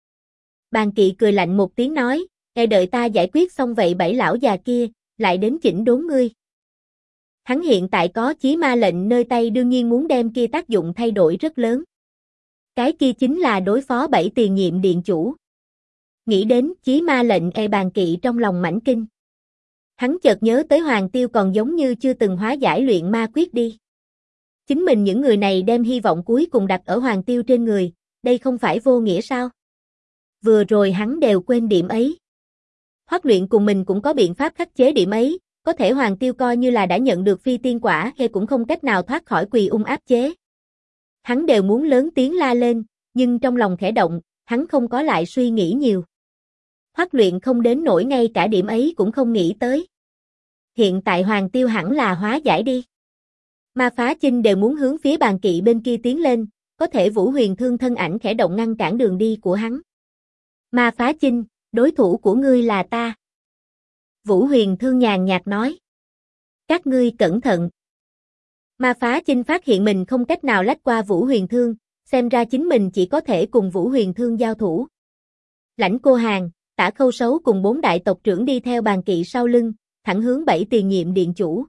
Speaker 1: Bàn Kỵ cười lạnh một tiếng nói, ngay đợi ta giải quyết xong vậy 7 lão già kia, lại đến chỉnh đốn ngươi. Hắn hiện tại có chí ma lệnh nơi tay đương nhiên muốn đem kia tác dụng thay đổi rất lớn. Cái kia chính là đối phó 7 tiền nhiệm điện chủ. Nghĩ đến chí ma lệnh Bàn Kỵ trong lòng mãnh kinh. Hắn chợt nhớ tới Hoàng Tiêu còn giống như chưa từng hóa giải luyện ma quyết đi. Chính mình những người này đem hy vọng cuối cùng đặt ở Hoàng Tiêu trên người, đây không phải vô nghĩa sao? Vừa rồi hắn đều quên điểm ấy. Hoắc Luyện cùng mình cũng có biện pháp khắc chế điểm ấy, có thể Hoàng Tiêu coi như là đã nhận được phi tiên quả hay cũng không cách nào thoát khỏi Quỳ Ung áp chế. Hắn đều muốn lớn tiếng la lên, nhưng trong lòng khẽ động, hắn không có lại suy nghĩ nhiều. Hoắc Luyện không đến nỗi ngay cả điểm ấy cũng không nghĩ tới. Hiện tại Hoàng Tiêu hẳn là hóa giải đi. Ma Phá Chinh đều muốn hướng phía bàn kỵ bên kia tiến lên, có thể Vũ Huyền Thương thân ảnh khẽ động ngăn cản đường đi của hắn. Ma Phá Chinh, đối thủ của ngươi là ta. Vũ Huyền Thương nhàn nhạt nói. Các ngươi cẩn thận. Ma Phá Chinh phát hiện mình không cách nào lách qua Vũ Huyền Thương, xem ra chính mình chỉ có thể cùng Vũ Huyền Thương giao thủ. Lãnh Cô Hàn, Tả Khâu Sấu cùng 4 đại tộc trưởng đi theo bàn kỵ sau lưng, thẳng hướng 7 tiền nhiệm điện chủ.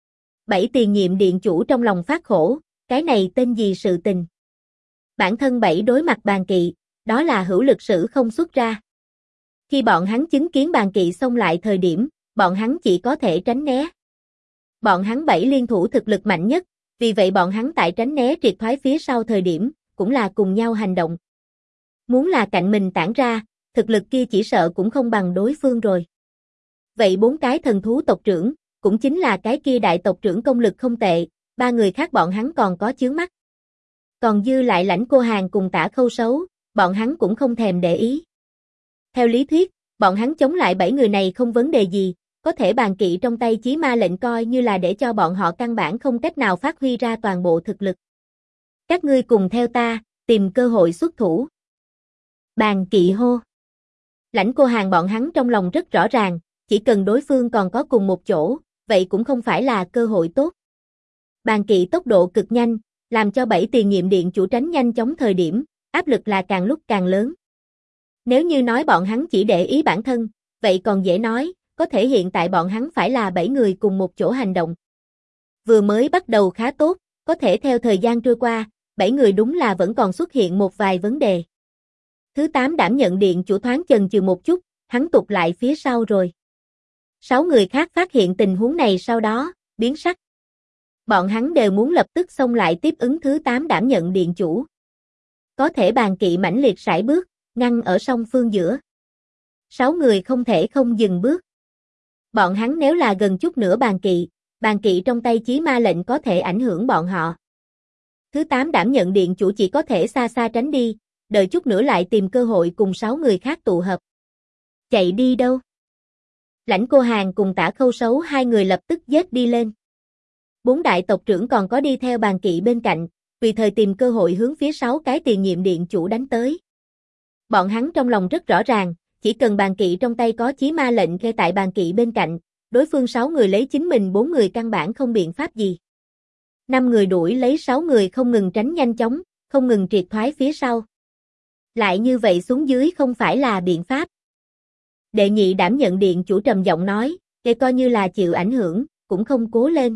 Speaker 1: 7 tiền nhiệm điện chủ trong lòng phát khổ, cái này tên gì sự tình. Bản thân 7 đối mặt bàn kỵ, đó là hữu lực sử không xuất ra. Khi bọn hắn chứng kiến bàn kỵ xông lại thời điểm, bọn hắn chỉ có thể tránh né. Bọn hắn 7 liên thủ thực lực mạnh nhất, vì vậy bọn hắn tại tránh né triệt thoái phía sau thời điểm, cũng là cùng nhau hành động. Muốn là cạnh mình tản ra, thực lực kia chỉ sợ cũng không bằng đối phương rồi. Vậy 4 cái thần thú tộc trưởng, cũng chính là cái kia đại tộc trưởng công lực không tệ, 3 người khác bọn hắn còn có chướng mắt. Còn dư lại Lãnh Cô Hàn cùng Tả Khâu Sấu, bọn hắn cũng không thèm để ý. Theo lý thuyết, bọn hắn chống lại 7 người này không vấn đề gì, có thể bàn kỵ trong tay chí ma lệnh coi như là để cho bọn họ căn bản không cách nào phát huy ra toàn bộ thực lực. Các ngươi cùng theo ta, tìm cơ hội xuất thủ. Bàn kỵ hô. Lãnh Cô Hàn bọn hắn trong lòng rất rõ ràng, chỉ cần đối phương còn có cùng một chỗ, vậy cũng không phải là cơ hội tốt. Bàn kỵ tốc độ cực nhanh, làm cho 7 tiền nhiệm điện chủ tránh nhanh chóng thời điểm, áp lực là càng lúc càng lớn. Nếu như nói bọn hắn chỉ để ý bản thân, vậy còn dễ nói, có thể hiện tại bọn hắn phải là 7 người cùng một chỗ hành động. Vừa mới bắt đầu khá tốt, có thể theo thời gian trôi qua, 7 người đúng là vẫn còn xuất hiện một vài vấn đề. Thứ 8 đảm nhận điện chủ thoáng chần chừ một chút, hắn tụt lại phía sau rồi. 6 người khác phát hiện tình huống này sau đó, biến sắc. Bọn hắn đều muốn lập tức xông lại tiếp ứng thứ 8 đảm nhận điện chủ. Có thể bàn kỵ mãnh liệt sải bước, ngăn ở song phương giữa. 6 người không thể không dừng bước. Bọn hắn nếu là gần chút nữa bàn kỵ trong tay chí ma lệnh có thể ảnh hưởng bọn họ. Thứ 8 đảm nhận điện chủ chỉ có thể xa xa tránh đi, đợi chút nữa lại tìm cơ hội cùng 6 người khác tụ hợp. Chạy đi đâu? Lãnh Cô Hàn cùng Tả Khâu Sấu 2 người lập tức giết đi lên. 4 đại tộc trưởng còn có đi theo bàn kỵ bên cạnh, tùy thời tìm cơ hội hướng phía 6 cái tiền nhiệm điện chủ đánh tới. Bọn hắn trong lòng rất rõ ràng, chỉ cần bàn kỵ trong tay có chí ma lệnh kê tại bàn kỵ bên cạnh, đối phương 6 người lấy chính mình 4 người căn bản không biện pháp gì. 5 người đuổi lấy 6 người không ngừng tránh nhanh chóng, không ngừng triệt thoái phía sau. Lại như vậy xuống dưới không phải là biện pháp. Đệ nhị đảm nhận điện chủ trầm giọng nói, kể coi như là chịu ảnh hưởng, cũng không cố lên.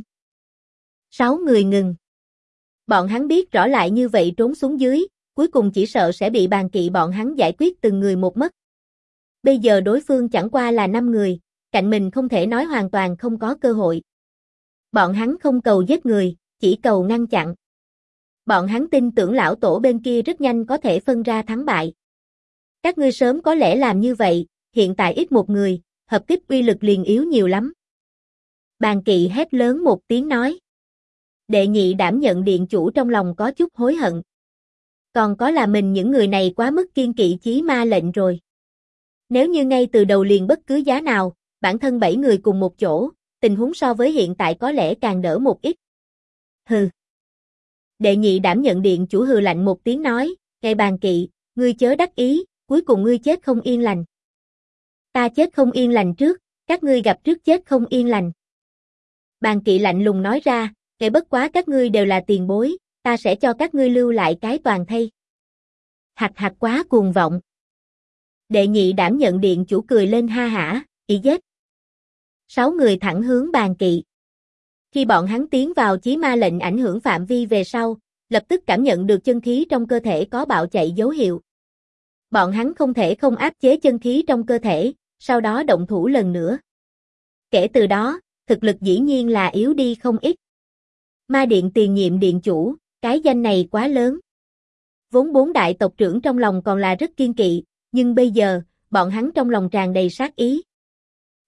Speaker 1: 6 người ngừng. Bọn hắn biết rõ lại như vậy trốn xuống dưới, cuối cùng chỉ sợ sẽ bị bàn kỵ bọn hắn giải quyết từng người một mất. Bây giờ đối phương chẳng qua là 5 người, cạnh mình không thể nói hoàn toàn không có cơ hội. Bọn hắn không cầu giết người, chỉ cầu ngăn chặn. Bọn hắn tin tưởng lão tổ bên kia rất nhanh có thể phân ra thắng bại. Các ngươi sớm có lẽ làm như vậy, hiện tại ít một người, hợp kích uy lực liền yếu nhiều lắm. Bàn kỵ hét lớn một tiếng nói. Đệ nhị đảm nhận điện chủ trong lòng có chút hối hận. Còn có là mình những người này quá mức kiên kỵ chí ma lệnh rồi. Nếu như ngay từ đầu liền bất cứ giá nào, bản thân 7 người cùng một chỗ, tình huống so với hiện tại có lẽ càng đỡ một ít. Hừ. Đệ nhị đảm nhận điện chủ hừ lạnh một tiếng nói, ngay bàn kỵ, ngươi chớ đắc ý, cuối cùng ngươi chết không yên lành. Ta chết không yên lành trước, các ngươi gặp trước chết không yên lành. Bàn kỵ lạnh lùng nói ra, ngay bất quá các ngươi đều là tiền bối, ta sẽ cho các ngươi lưu lại cái toàn thây. Hạch hạch quá cuồng vọng. Đệ nhị đảm nhận điện chủ cười lên ha hả, ý giết. 6 người thẳng hướng bàn kỵ. Khi bọn hắn tiến vào chí ma lệnh ảnh hưởng phạm vi về sau, lập tức cảm nhận được chân khí trong cơ thể có bạo chạy dấu hiệu. Bọn hắn không thể không áp chế chân khí trong cơ thể, sau đó động thủ lần nữa. Kể từ đó, thực lực dĩ nhiên là yếu đi không ít. Ma điện tiền nhiệm điện chủ, cái danh này quá lớn. Vốn 4 đại tộc trưởng trong lòng còn là rất kiên kỵ, nhưng bây giờ, bọn hắn trong lòng tràn đầy sát ý.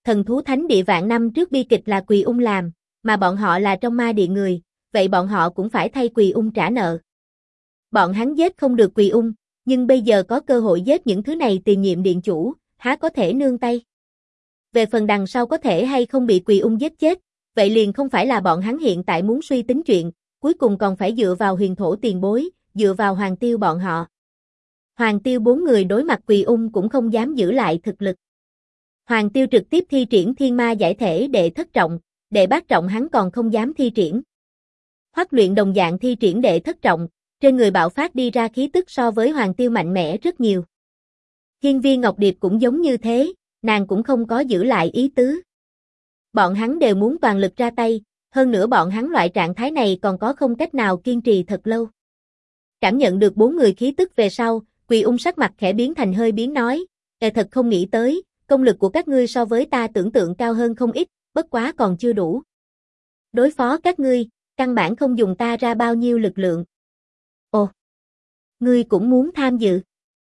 Speaker 1: thần thú thánh địa vạn năm trước bi kịch là Quỳ Ung làm, mà bọn họ là trong ma địa người, vậy bọn họ cũng phải thay Quỳ Ung trả nợ. Bọn hắn giết không được Quỳ Ung, nhưng bây giờ có cơ hội giết những thứ này tiền nhiệm điện chủ, há có thể nương tay. Về phần đằng sau có thể hay không bị Quỳ Ung giết chết, vậy liền không phải là bọn hắn hiện tại muốn suy tính chuyện, cuối cùng còn phải dựa vào huyền thổ tiền bối, dựa vào Hoàng Tiêu bọn họ. Hoàng Tiêu 4 người đối mặt Quỳ Ung cũng không dám giữ lại thực lực. Hoàng Tiêu trực tiếp thi triển thiên ma giải thể đệ thất trọng, đệ bát trọng hắn còn không dám thi triển. Hoắc Luyện đồng dạng thi triển đệ thất trọng, trên người bạo phát đi ra khí tức so với Hoàng Tiêu mạnh mẽ rất nhiều. Hiên Viên Ngọc Điệp cũng giống như thế, nàng cũng không có giữ lại ý tứ. Bọn hắn đều muốn toàn lực ra tay, hơn nữa bọn hắn loại trạng thái này còn có không cách nào kiên trì thật lâu. Cảm nhận được 4 người khí tức về sau, Quỳ Ung sắc mặt khẽ biến thành hơi biến nói, thật không nghĩ tới, công lực của các ngươi so với ta tưởng tượng cao hơn không ít, bất quá còn chưa đủ. Đối phó các ngươi, căn bản không dùng ta ra bao nhiêu lực lượng. Ồ, ngươi cũng muốn tham dự.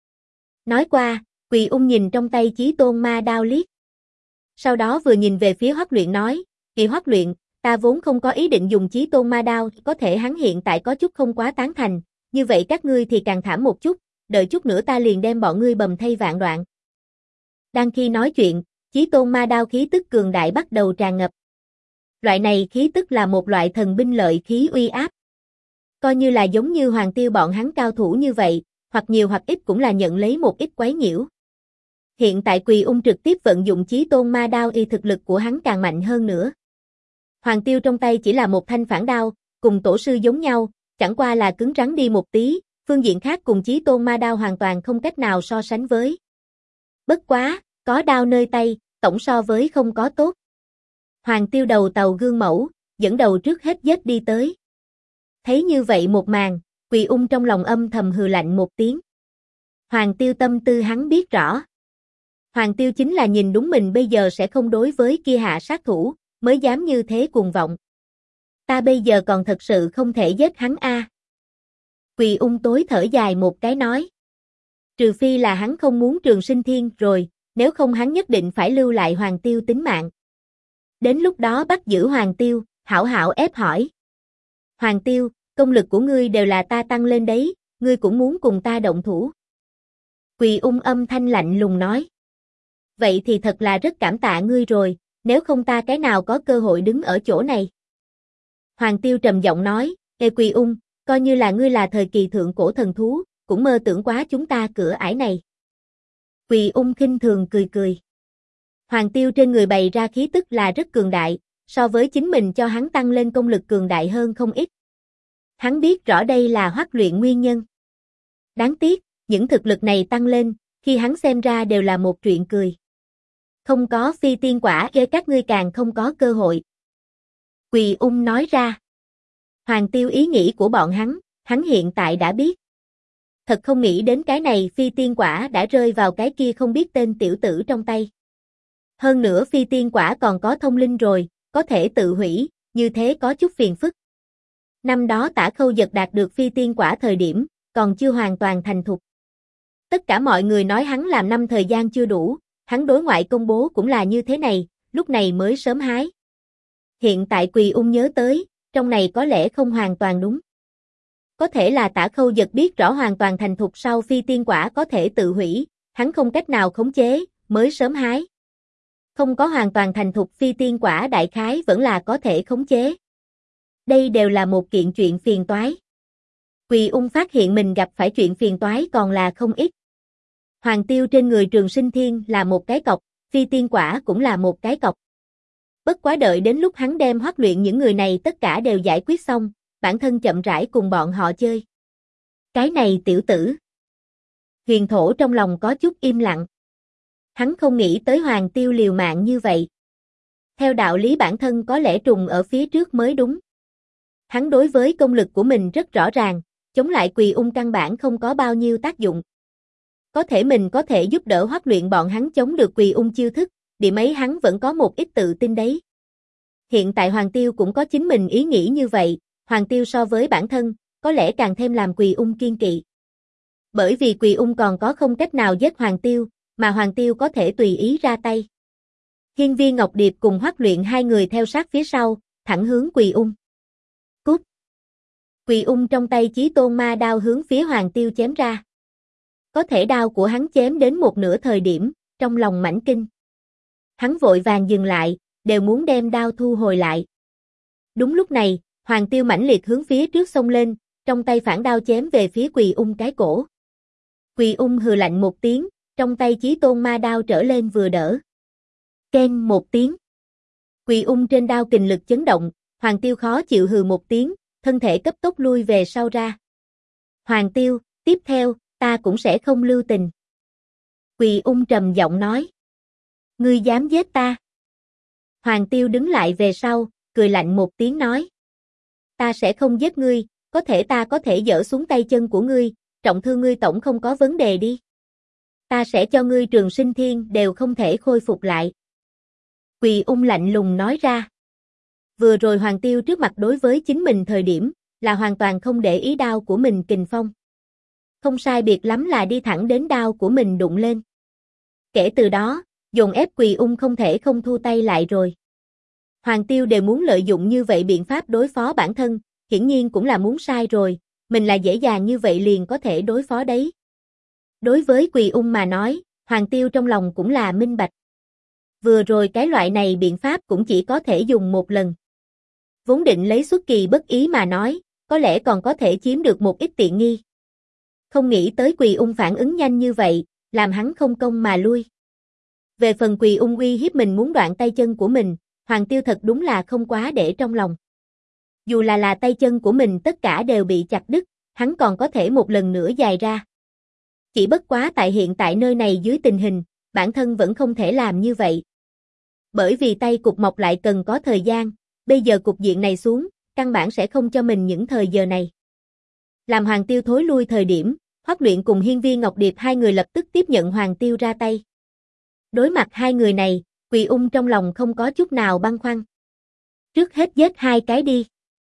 Speaker 1: Nói qua, Quỳ Ung nhìn trong tay Chí Tôn Ma Đao liếc. Sau đó vừa nhìn về phía Hoắc Luyện nói, Kỳ Hoắc Luyện, ta vốn không có ý định dùng Chí Tôn Ma Đao, có thể hắn hiện tại có chút không quá tán thành, như vậy các ngươi thì càng thảm một chút, đợi chút nữa ta liền đem bọn ngươi bầm thây vạn đoạn. Đang khi nói chuyện, Chí Tôn Ma Đao khí tức cường đại bắt đầu tràn ngập. Loại này khí tức là một loại thần binh lợi khí uy áp. Coi như là giống như Hoàng Tiêu bọn hắn cao thủ như vậy, hoặc nhiều hoặc ít cũng là nhận lấy một ít quấy nhiễu. Hiện tại Quỳ Ung trực tiếp vận dụng Chí Tôn Ma Đao y thực lực của hắn càng mạnh hơn nữa. Hoàng Tiêu trong tay chỉ là một thanh phản đao, cùng tổ sư giống nhau, chẳng qua là cứng rắn đi một tí, phương diện khác cùng Chí Tôn Ma Đao hoàn toàn không cách nào so sánh với. Bất quá, có đao nơi tay, tổng so với không có tốt. Hoàng Tiêu đầu tàu gương mẫu, dẫn đầu trước hết giết đi tới. Thấy như vậy một màn, Quỳ Ung trong lòng âm thầm hừ lạnh một tiếng. Hoàng Tiêu tâm tư hắn biết rõ. Hoàng Tiêu chính là nhìn đúng mình bây giờ sẽ không đối với kia hạ sát thủ, mới dám như thế cuồng vọng. Ta bây giờ còn thật sự không thể giết hắn a. Quỳ Ung tối thở dài một cái nói. Trừ phi là hắn không muốn Trường Sinh Thiên rồi, nếu không hắn nhất định phải lưu lại Hoàng Tiêu tính mạng. Đến lúc đó bắt giữ Hoàng Tiêu, hảo hảo ép hỏi. Hoàng Tiêu, công lực của ngươi đều là ta tăng lên đấy, ngươi cũng muốn cùng ta động thủ. Quỳ Ung âm thanh lạnh lùng nói. Vậy thì thật là rất cảm tạ ngươi rồi, nếu không ta cái nào có cơ hội đứng ở chỗ này. Hoàng Tiêu trầm giọng nói, Ê Quỳ Ung, coi như là ngươi là thời kỳ thượng cổ thần thú, cũng mơ tưởng quá chúng ta cửa ải này. Quỳ Ung khinh thường cười cười. Hoàng Tiêu trên người bày ra khí tức là rất cường đại, so với chính mình cho hắn tăng lên công lực cường đại hơn không ít. Hắn biết rõ đây là Hoắc Luyện nguyên nhân. Đáng tiếc, những thực lực này tăng lên, khi hắn xem ra đều là một chuyện cười. Không có phi tiên quả các ngươi càng không có cơ hội. Quỳ Ung nói ra. Hoàng Tiêu ý nghĩ của bọn hắn hiện tại đã biết. Thật không nghĩ đến cái này phi tiên quả đã rơi vào cái kia không biết tên tiểu tử trong tay. Hơn nữa phi tiên quả còn có thông linh rồi, có thể tự hủy, như thế có chút phiền phức. Năm đó Tả Khâu Dật đạt được phi tiên quả thời điểm, còn chưa hoàn toàn thành thục. Tất cả mọi người nói hắn làm năm thời gian chưa đủ, hắn đối ngoại công bố cũng là như thế này, lúc này mới sớm hái. Hiện tại Quỳ Ung nhớ tới, trong này có lẽ không hoàn toàn đúng. Có thể là Tả Khâu Dật biết rõ hoàn toàn thành thục sau phi tiên quả có thể tự hủy, hắn không cách nào khống chế, mới sớm hái. Không có hoàn toàn thành thục phi tiên quả đại khái vẫn là có thể khống chế. Đây đều là một kiện chuyện phiền toái. Quỳ Ung phát hiện mình gặp phải chuyện phiền toái còn là không ít. Hoàng Tiêu trên người Trường Sinh Thiên là một cái cọc, phi tiên quả cũng là một cái cọc. Bất quá đợi đến lúc hắn đem Hoắc Luyện những người này tất cả đều giải quyết xong, bản thân chậm rãi cùng bọn họ chơi. Cái này tiểu tử. Huyền Thổ trong lòng có chút im lặng. Hắn không nghĩ tới Hoàng Tiêu liều mạng như vậy. Theo đạo lý bản thân có lẽ trùng ở phía trước mới đúng. Hắn đối với công lực của mình rất rõ ràng, chống lại Quỳ Ung căn bản không có bao nhiêu tác dụng. Có thể mình có thể giúp đỡ Hoắc Luyện bọn hắn chống được Quỳ Ung chiêu thức, điểm ấy hắn vẫn có một ít tự tin đấy. Hiện tại Hoàng Tiêu cũng có chính mình ý nghĩ như vậy, Hoàng Tiêu so với bản thân, có lẽ càng thêm làm Quỳ Ung kiên kỵ. Bởi vì Quỳ Ung còn có không cách nào giết Hoàng Tiêu, mà Hoàng Tiêu có thể tùy ý ra tay. Hiên Viên Ngọc Điệp cùng Hoắc Luyện hai người theo sát phía sau, thẳng hướng Quỳ Ung. Cút! Quỳ Ung trong tay Chí Tôn Ma đao hướng phía Hoàng Tiêu chém ra. Có thể đao của hắn chém đến một nửa thời điểm, trong lòng mãnh kinh. Hắn vội vàng dừng lại, đều muốn đem đao thu hồi lại. Đúng lúc này, Hoàng Tiêu mãnh liệt hướng phía trước xông lên, trong tay phản đao chém về phía Quỳ Ung cái cổ. Quỳ Ung hừ lạnh một tiếng, trong tay Chí Tôn Ma đao trở lên vừa đỡ. Keng một tiếng. Quỳ Ung trên đao kình lực chấn động, Hoàng Tiêu khó chịu hừ một tiếng, thân thể cấp tốc lui về sau ra. Hoàng Tiêu, tiếp theo, ta cũng sẽ không lưu tình. Quỳ Ung trầm giọng nói. Ngươi dám giết ta? Hoàng Tiêu đứng lại về sau, cười lạnh một tiếng nói. Ta sẽ không giết ngươi, có thể ta có thể giở xuống tay chân của ngươi, trọng thương ngươi tổng không có vấn đề đi. Ta sẽ cho ngươi trường sinh thiên đều không thể khôi phục lại. Quỳ Ung lạnh lùng nói ra. Vừa rồi Hoàng Tiêu trước mặt đối với chính mình thời điểm, là hoàn toàn không để ý đao của mình kình phong. Không sai biệt lắm là đi thẳng đến đao của mình đụng lên. Kể từ đó, dồn ép Quỳ Ung không thể không thu tay lại rồi. Hoàng Tiêu đều muốn lợi dụng như vậy biện pháp đối phó bản thân, hiển nhiên cũng là muốn sai rồi, mình là dễ dàng như vậy liền có thể đối phó đấy. Đối với Quỳ Ung mà nói, Hoàng Tiêu trong lòng cũng là minh bạch. Vừa rồi cái loại này biện pháp cũng chỉ có thể dùng một lần. Vốn định lấy xuất kỳ bất ý mà nói, có lẽ còn có thể chiếm được một ít tiện nghi. Không nghĩ tới Quỳ Ung phản ứng nhanh như vậy, làm hắn không công mà lui. Về phần Quỳ Ung uy hiếp mình muốn đoạn tay chân của mình, Hoàng Tiêu thật đúng là không quá để trong lòng. Dù là tay chân của mình tất cả đều bị chặt đứt, hắn còn có thể một lần nữa dài ra. Chỉ bất quá tại hiện tại nơi này dưới tình hình, bản thân vẫn không thể làm như vậy. Bởi vì tay cục mọc lại cần có thời gian, bây giờ cục diện này xuống, căn bản sẽ không cho mình những thời giờ này. Làm Hoàng Tiêu thối lui thời điểm, Hoắc Luyện cùng Hiên Viên Ngọc Điệp hai người lập tức tiếp nhận Hoàng Tiêu ra tay. Đối mặt hai người này, Quỳ Ung trong lòng không có chút nào băn khoăn. Trước hết giết hai cái đi.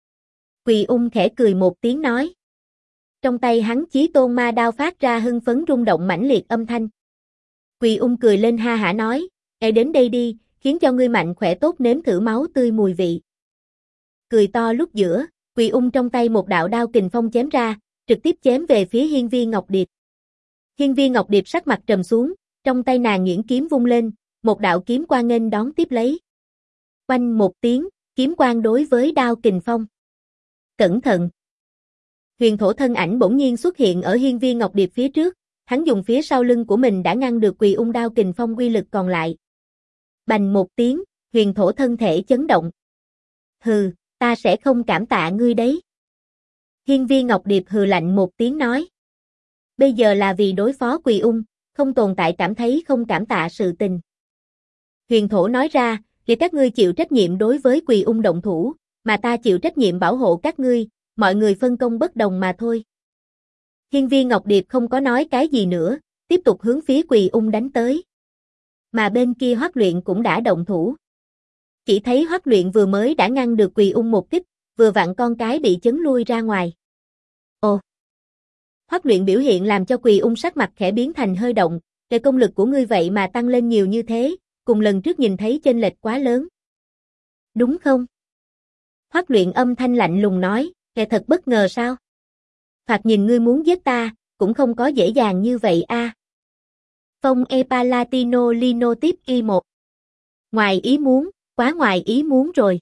Speaker 1: Quỳ Ung khẽ cười một tiếng nói. Trong tay hắn Chí Tôn Ma đao phát ra hưng phấn rung động mãnh liệt âm thanh. Quỳ Ung cười lên ha hả nói, đến đây đi, khiến cho ngươi mạnh khỏe tốt nếm thử máu tươi mùi vị. Cười to lúc giữa, Quỳ Ung trong tay một đạo đao kình phong chém ra, trực tiếp chém về phía Hiên Viên Ngọc Điệp. Hiên Viên Ngọc Điệp sắc mặt trầm xuống, trong tay nàng nhuyễn kiếm vung lên, một đạo kiếm quang nghênh đón tiếp lấy. Oanh một tiếng, kiếm quang đối với đao kình phong. Cẩn thận! Huyền thổ thân ảnh bỗng nhiên xuất hiện ở Hiên Viên Ngọc Điệp phía trước, hắn dùng phía sau lưng của mình đã ngăn được Quỳ Ung đao kình phong uy lực còn lại. Bành một tiếng, huyền thổ thân thể chấn động. Hừ, ta sẽ không cảm tạ ngươi đấy. Hiên Viên Ngọc Điệp hừ lạnh một tiếng nói. Bây giờ là vì đối phó Quỳ Ung, không tồn tại cảm thấy không cảm tạ sự tình. Huyền thổ nói ra, thì các ngươi chịu trách nhiệm đối với Quỳ Ung động thủ, mà ta chịu trách nhiệm bảo hộ các ngươi, mọi người phân công bất đồng mà thôi. Hiên Viên Ngọc Điệp không có nói cái gì nữa, tiếp tục hướng phía Quỳ Ung đánh tới. Mà bên kia Hoắc Luyện cũng đã động thủ. Chỉ thấy Hoắc Luyện vừa mới đã ngăn được Quỳ Ung một kích, vừa vặn con cái bị chấn lui ra ngoài. Ồ! Hoắc Luyện biểu hiện làm cho Quỳ Ung sắc mặt khẽ biến thành hơi động, cái công lực của ngươi vậy mà tăng lên nhiều như thế, cùng lần trước nhìn thấy chênh lệch quá lớn. Đúng không? Hoắc Luyện âm thanh lạnh lùng nói, kẻ thật bất ngờ sao? Thoạt nhìn ngươi muốn giết ta, cũng không có dễ dàng như vậy a. Phong e Palatino Lino tiếp y1. Ngoài ý muốn, quá ngoài ý muốn rồi.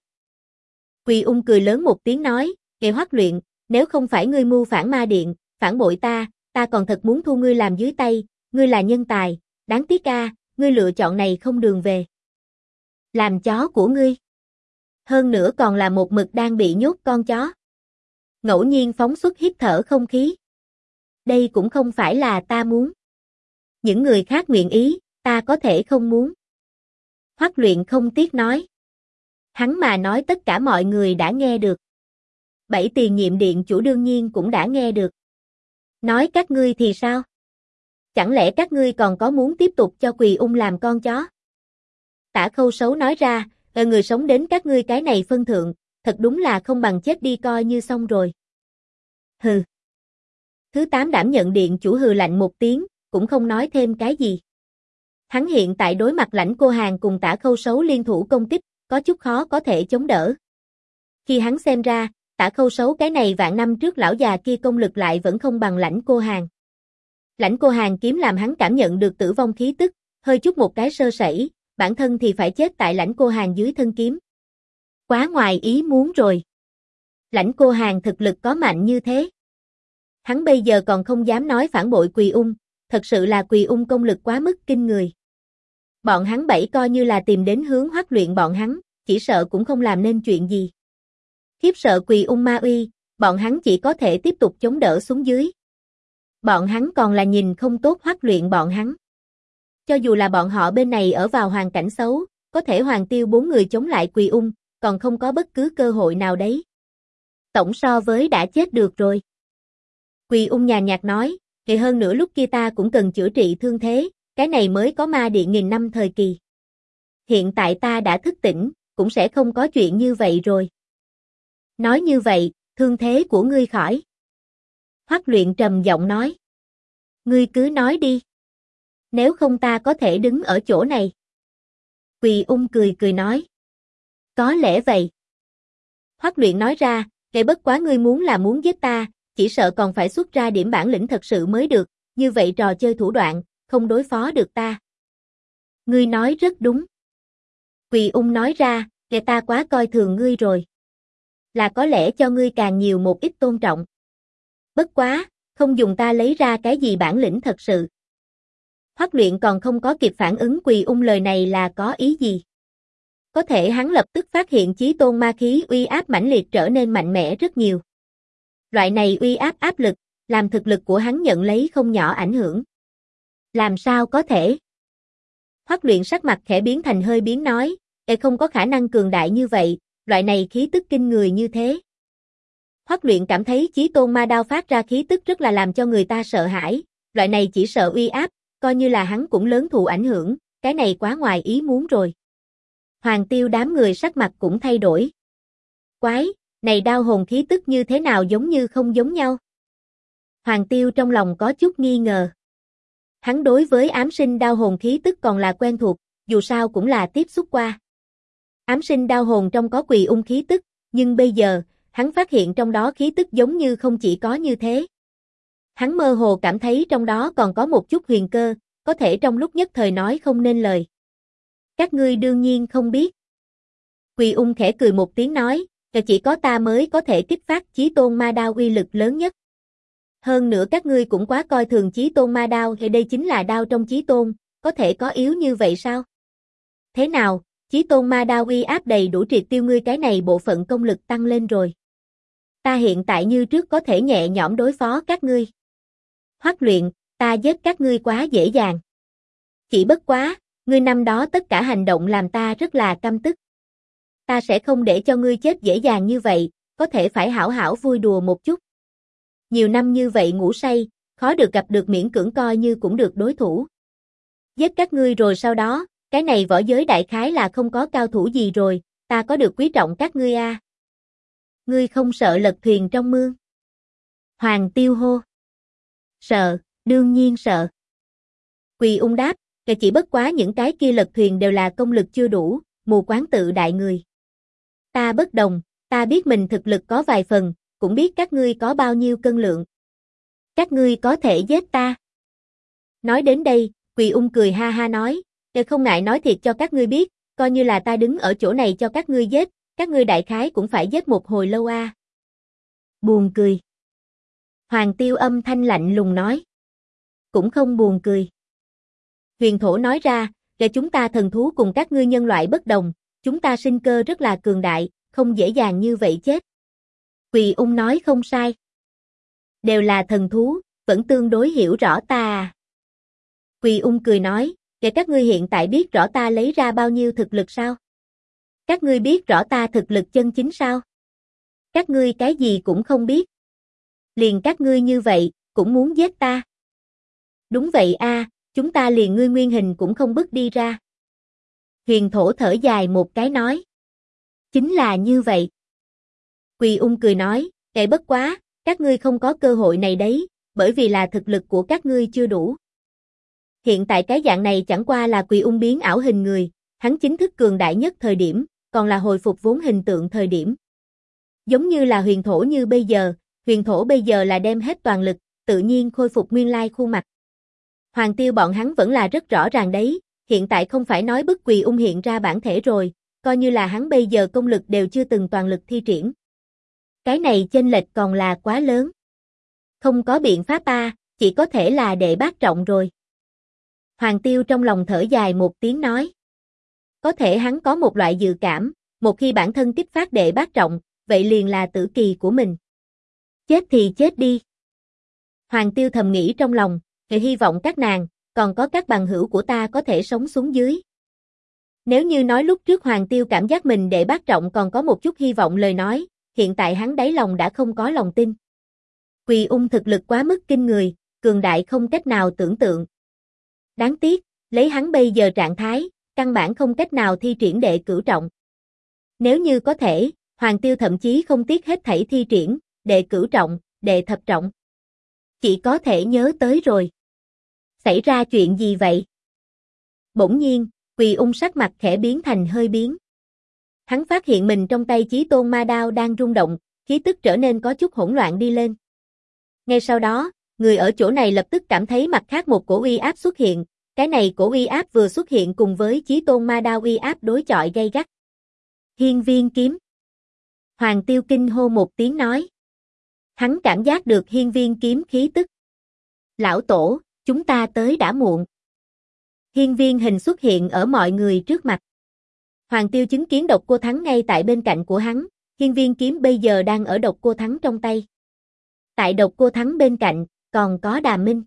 Speaker 1: Quỳ Ung cười lớn một tiếng nói, kẻ Hoắc Luyện, nếu không phải ngươi mưu phản ma điện, phản bội ta còn thật muốn thu ngươi làm dưới tay, ngươi là nhân tài, đáng tiếc a, ngươi lựa chọn này không đường về. Làm chó của ngươi. Hơn nữa còn là một mực đang bị nhốt con chó. Ngẫu nhiên phóng xuất hít thở không khí. Đây cũng không phải là ta muốn. Những người khác nguyện ý, ta có thể không muốn. Hoắc Luyện không tiếc nói. Hắn mà nói tất cả mọi người đã nghe được. 7 tiền nhiệm điện chủ đương nhiên cũng đã nghe được. Nói các ngươi thì sao? Chẳng lẽ các ngươi còn có muốn tiếp tục cho Quỳ Ung làm con chó? Tả Khâu Sấu nói ra, người sống đến các ngươi cái này phân thượng, thật đúng là không bằng chết đi coi như xong rồi. Hừ. Thứ 8 đảm nhận điện chủ hừ lạnh một tiếng, cũng không nói thêm cái gì. Hắn hiện tại đối mặt Lãnh Cô Hàn cùng Tả Khâu Sấu liên thủ công kích, có chút khó có thể chống đỡ. Khi hắn xem ra, Tả Khâu Sấu cái này vạn năm trước lão già kia công lực lại vẫn không bằng Lãnh Cô Hàn. Lãnh Cô Hàn kiếm làm hắn cảm nhận được tử vong khí tức, hơi chút một cái sơ sẩy, bản thân thì phải chết tại Lãnh Cô Hàn dưới thân kiếm. Quá ngoài ý muốn rồi. Lãnh Cô Hàn thực lực có mạnh như thế. Hắn bây giờ còn không dám nói phản bội Quỳ Ung, thật sự là Quỳ Ung công lực quá mức kinh người. Bọn hắn bảy coi như là tìm đến hướng Hoắc Luyện bọn hắn, chỉ sợ cũng không làm nên chuyện gì. Khiếp sợ Quỳ Ung ma uy, bọn hắn chỉ có thể tiếp tục chống đỡ xuống dưới. Bọn hắn còn là nhìn không tốt Hoắc Luyện bọn hắn. Cho dù là bọn họ bên này ở vào hoàn cảnh xấu, có thể Hoàng Tiêu 4 người chống lại Quỳ Ung, còn không có bất cứ cơ hội nào đấy. Tổng so với đã chết được rồi. Quỳ Ung nhàn nhạt nói, thì hơn nữa lúc kia ta cũng cần chữa trị thương thế, cái này mới có ma điện nghìn năm thời kỳ. Hiện tại ta đã thức tỉnh, cũng sẽ không có chuyện như vậy rồi. Nói như vậy, thương thế của ngươi khỏi. Hoắc Luyện trầm giọng nói. Ngươi cứ nói đi. Nếu không ta có thể đứng ở chỗ này. Quỳ Ung cười cười nói. Có lẽ vậy. Hoắc Luyện nói ra, cái bất quá ngươi muốn là muốn giết ta, chỉ sợ còn phải xuất ra điểm bản lĩnh thật sự mới được, như vậy trò chơi thủ đoạn, không đối phó được ta. Ngươi nói rất đúng. Quỳ Ung nói ra, kẻ ta quá coi thường ngươi rồi. Là có lẽ cho ngươi càng nhiều một ít tôn trọng. Bất quá, không dùng ta lấy ra cái gì bản lĩnh thật sự. Hoắc Luyện còn không có kịp phản ứng Quỳ Ung lời này là có ý gì. Có thể hắn lập tức phát hiện chí tôn ma khí uy áp mãnh liệt trở nên mạnh mẽ rất nhiều. Loại này uy áp áp lực, làm thực lực của hắn nhận lấy không nhỏ ảnh hưởng. Làm sao có thể? Hoắc Luyện sắc mặt khẽ biến thành hơi biến nói, không có khả năng cường đại như vậy, loại này khí tức kinh người như thế. Hoắc Luyện cảm thấy chí tôn ma đao phát ra khí tức rất là làm cho người ta sợ hãi, loại này chỉ sợ uy áp, coi như là hắn cũng lớn thụ ảnh hưởng, cái này quá ngoài ý muốn rồi. Hoàng Tiêu đám người sắc mặt cũng thay đổi. Quái, này đao hồn khí tức như thế nào giống như không giống nhau? Hoàng Tiêu trong lòng có chút nghi ngờ. Hắn đối với ám sinh đao hồn khí tức còn là quen thuộc, dù sao cũng là tiếp xúc qua. Ám sinh đao hồn trong có Quỳ Ung khí tức, nhưng bây giờ, hắn phát hiện trong đó khí tức giống như không chỉ có như thế. Hắn mơ hồ cảm thấy trong đó còn có một chút huyền cơ, có thể trong lúc nhất thời nói không nên lời. Các ngươi đương nhiên không biết. Quỳ Ung khẽ cười một tiếng nói, chỉ có ta mới có thể kích phát chí tôn ma đao uy lực lớn nhất. Hơn nữa các ngươi cũng quá coi thường chí tôn ma đao, thì đây chính là đao trong chí tôn, có thể có yếu như vậy sao? Thế nào, chí tôn ma đao uy áp đầy đủ triệt tiêu ngươi cái này bộ phận công lực tăng lên rồi. Ta hiện tại như trước có thể nhẹ nhõm đối phó các ngươi. Hoắc Luyện, ta giết các ngươi quá dễ dàng. Chỉ bất quá, ngươi năm đó tất cả hành động làm ta rất là căm tức. Ta sẽ không để cho ngươi chết dễ dàng như vậy, có thể phải hảo hảo vui đùa một chút. Nhiều năm như vậy ngủ say, khó được gặp được miễn cưỡng coi như cũng được đối thủ. Giết các ngươi rồi sau đó, cái này võ giới đại khái là không có cao thủ gì rồi, ta có được quý trọng các ngươi a. Ngươi không sợ lật thuyền trong mương? Hoàng Tiêu hô. Sợ, đương nhiên sợ. Quỳ Ung đáp, chỉ bất quá những cái kia lật thuyền đều là công lực chưa đủ, mù quáng tự đại người. Ta bất đồng, ta biết mình thực lực có vài phần, cũng biết các ngươi có bao nhiêu cân lượng. Các ngươi có thể giết ta. Nói đến đây, Quỳ Ung cười ha ha nói, không ngại nói thiệt cho các ngươi biết, coi như là ta đứng ở chỗ này cho các ngươi giết, các ngươi đại khái cũng phải giết một hồi lâu a. Buồn cười. Hoàng Tiêu âm thanh lạnh lùng nói. Cũng không buồn cười. Huyền Thổ nói ra, chúng ta thần thú cùng các ngươi nhân loại bất đồng, chúng ta sinh cơ rất là cường đại, không dễ dàng như vậy chết. Quỳ Ung nói không sai. Đều là thần thú, vẫn tương đối hiểu rõ ta à. Quỳ Ung cười nói, các ngươi hiện tại biết rõ ta lấy ra bao nhiêu thực lực sao? Các ngươi biết rõ ta thực lực chân chính sao? Các ngươi cái gì cũng không biết. Liền các ngươi như vậy, cũng muốn giết ta. Đúng vậy a, chúng ta liền ngươi nguyên hình cũng không bứt đi ra. Huyền Thổ thở dài một cái nói. Chính là như vậy. Quỳ Ung cười nói, bất quá, các ngươi không có cơ hội này đấy, bởi vì là thực lực của các ngươi chưa đủ. hiện tại cái dạng này chẳng qua là Quỳ Ung biến ảo hình người, hắn chính thức cường đại nhất thời điểm, còn là hồi phục vốn hình tượng thời điểm. Giống như là huyền thổ như bây giờ, huyền thổ bây giờ là đem hết toàn lực, tự nhiên khôi phục nguyên lai khuôn mặt. Hoàng Tiêu bọn hắn vẫn là rất rõ ràng đấy, hiện tại không phải nói bức Quỳ Ung hiện ra bản thể rồi, coi như là hắn bây giờ công lực đều chưa từng toàn lực thi triển. Cái này chênh lệch còn là quá lớn. Không có biện pháp a, chỉ có thể là đệ bát trọng rồi. Hoàng Tiêu trong lòng thở dài một tiếng nói. Có thể hắn có một loại dự cảm, một khi bản thân kích phát đệ bát trọng, vậy liền là tử kỳ của mình. Chết thì chết đi. Hoàng Tiêu thầm nghĩ trong lòng, hy vọng các nàng, còn có các bằng hữu của ta có thể sống xuống dưới. Nếu như nói lúc trước Hoàng Tiêu cảm giác mình đệ bát trọng còn có một chút hy vọng lời nói, hiện tại hắn đáy lòng đã không có lòng tin. Quỳ Ung thực lực quá mức kinh người, cường đại không cách nào tưởng tượng. Đáng tiếc, lấy hắn bây giờ trạng thái, căn bản không cách nào thi triển đệ cửu trọng. Nếu như có thể, Hoàng Tiêu thậm chí không tiếc hết thảy thi triển, đệ cửu trọng, đệ thập trọng. Chỉ có thể nhớ tới rồi. Xảy ra chuyện gì vậy? Bỗng nhiên, Quỳ Ung sắc mặt khẽ biến thành hơi biến. Hắn phát hiện mình trong tay Chí Tôn Ma Đao đang rung động, khí tức trở nên có chút hỗn loạn đi lên. Ngay sau đó, người ở chỗ này lập tức cảm thấy mặt khác một cổ uy áp xuất hiện, cái này cổ uy áp vừa xuất hiện cùng với Chí Tôn Ma Đao uy áp đối chọi gay gắt. Hiên Viên kiếm. Hoàng Tiêu kinh hô một tiếng nói. Hắn cảm giác được hiên viên kiếm khí tức. Lão tổ, chúng ta tới đã muộn. Hiên viên hình xuất hiện ở mọi người trước mặt. Hoàng Tiêu chứng kiến Độc Cô Thắng ngay tại bên cạnh của hắn, hiên viên kiếm bây giờ đang ở Độc Cô Thắng trong tay. Tại Độc Cô Thắng bên cạnh, còn có Đàm Minh.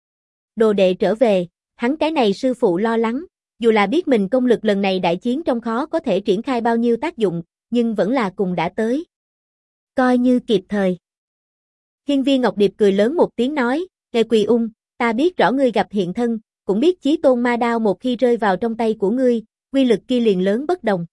Speaker 1: Đồ đệ trở về, hắn cái này sư phụ lo lắng, dù là biết mình công lực lần này đại chiến trong khó có thể triển khai bao nhiêu tác dụng, nhưng vẫn là cùng đã tới. Coi như kịp thời. Hiên viên Ngọc Điệp cười lớn một tiếng nói, Nghe Quỳ Ung, ta biết rõ ngươi gặp hiện thân, cũng biết Chí Tôn Ma Đao một khi rơi vào trong tay của ngươi, quy lực kia liền lớn bất đồng.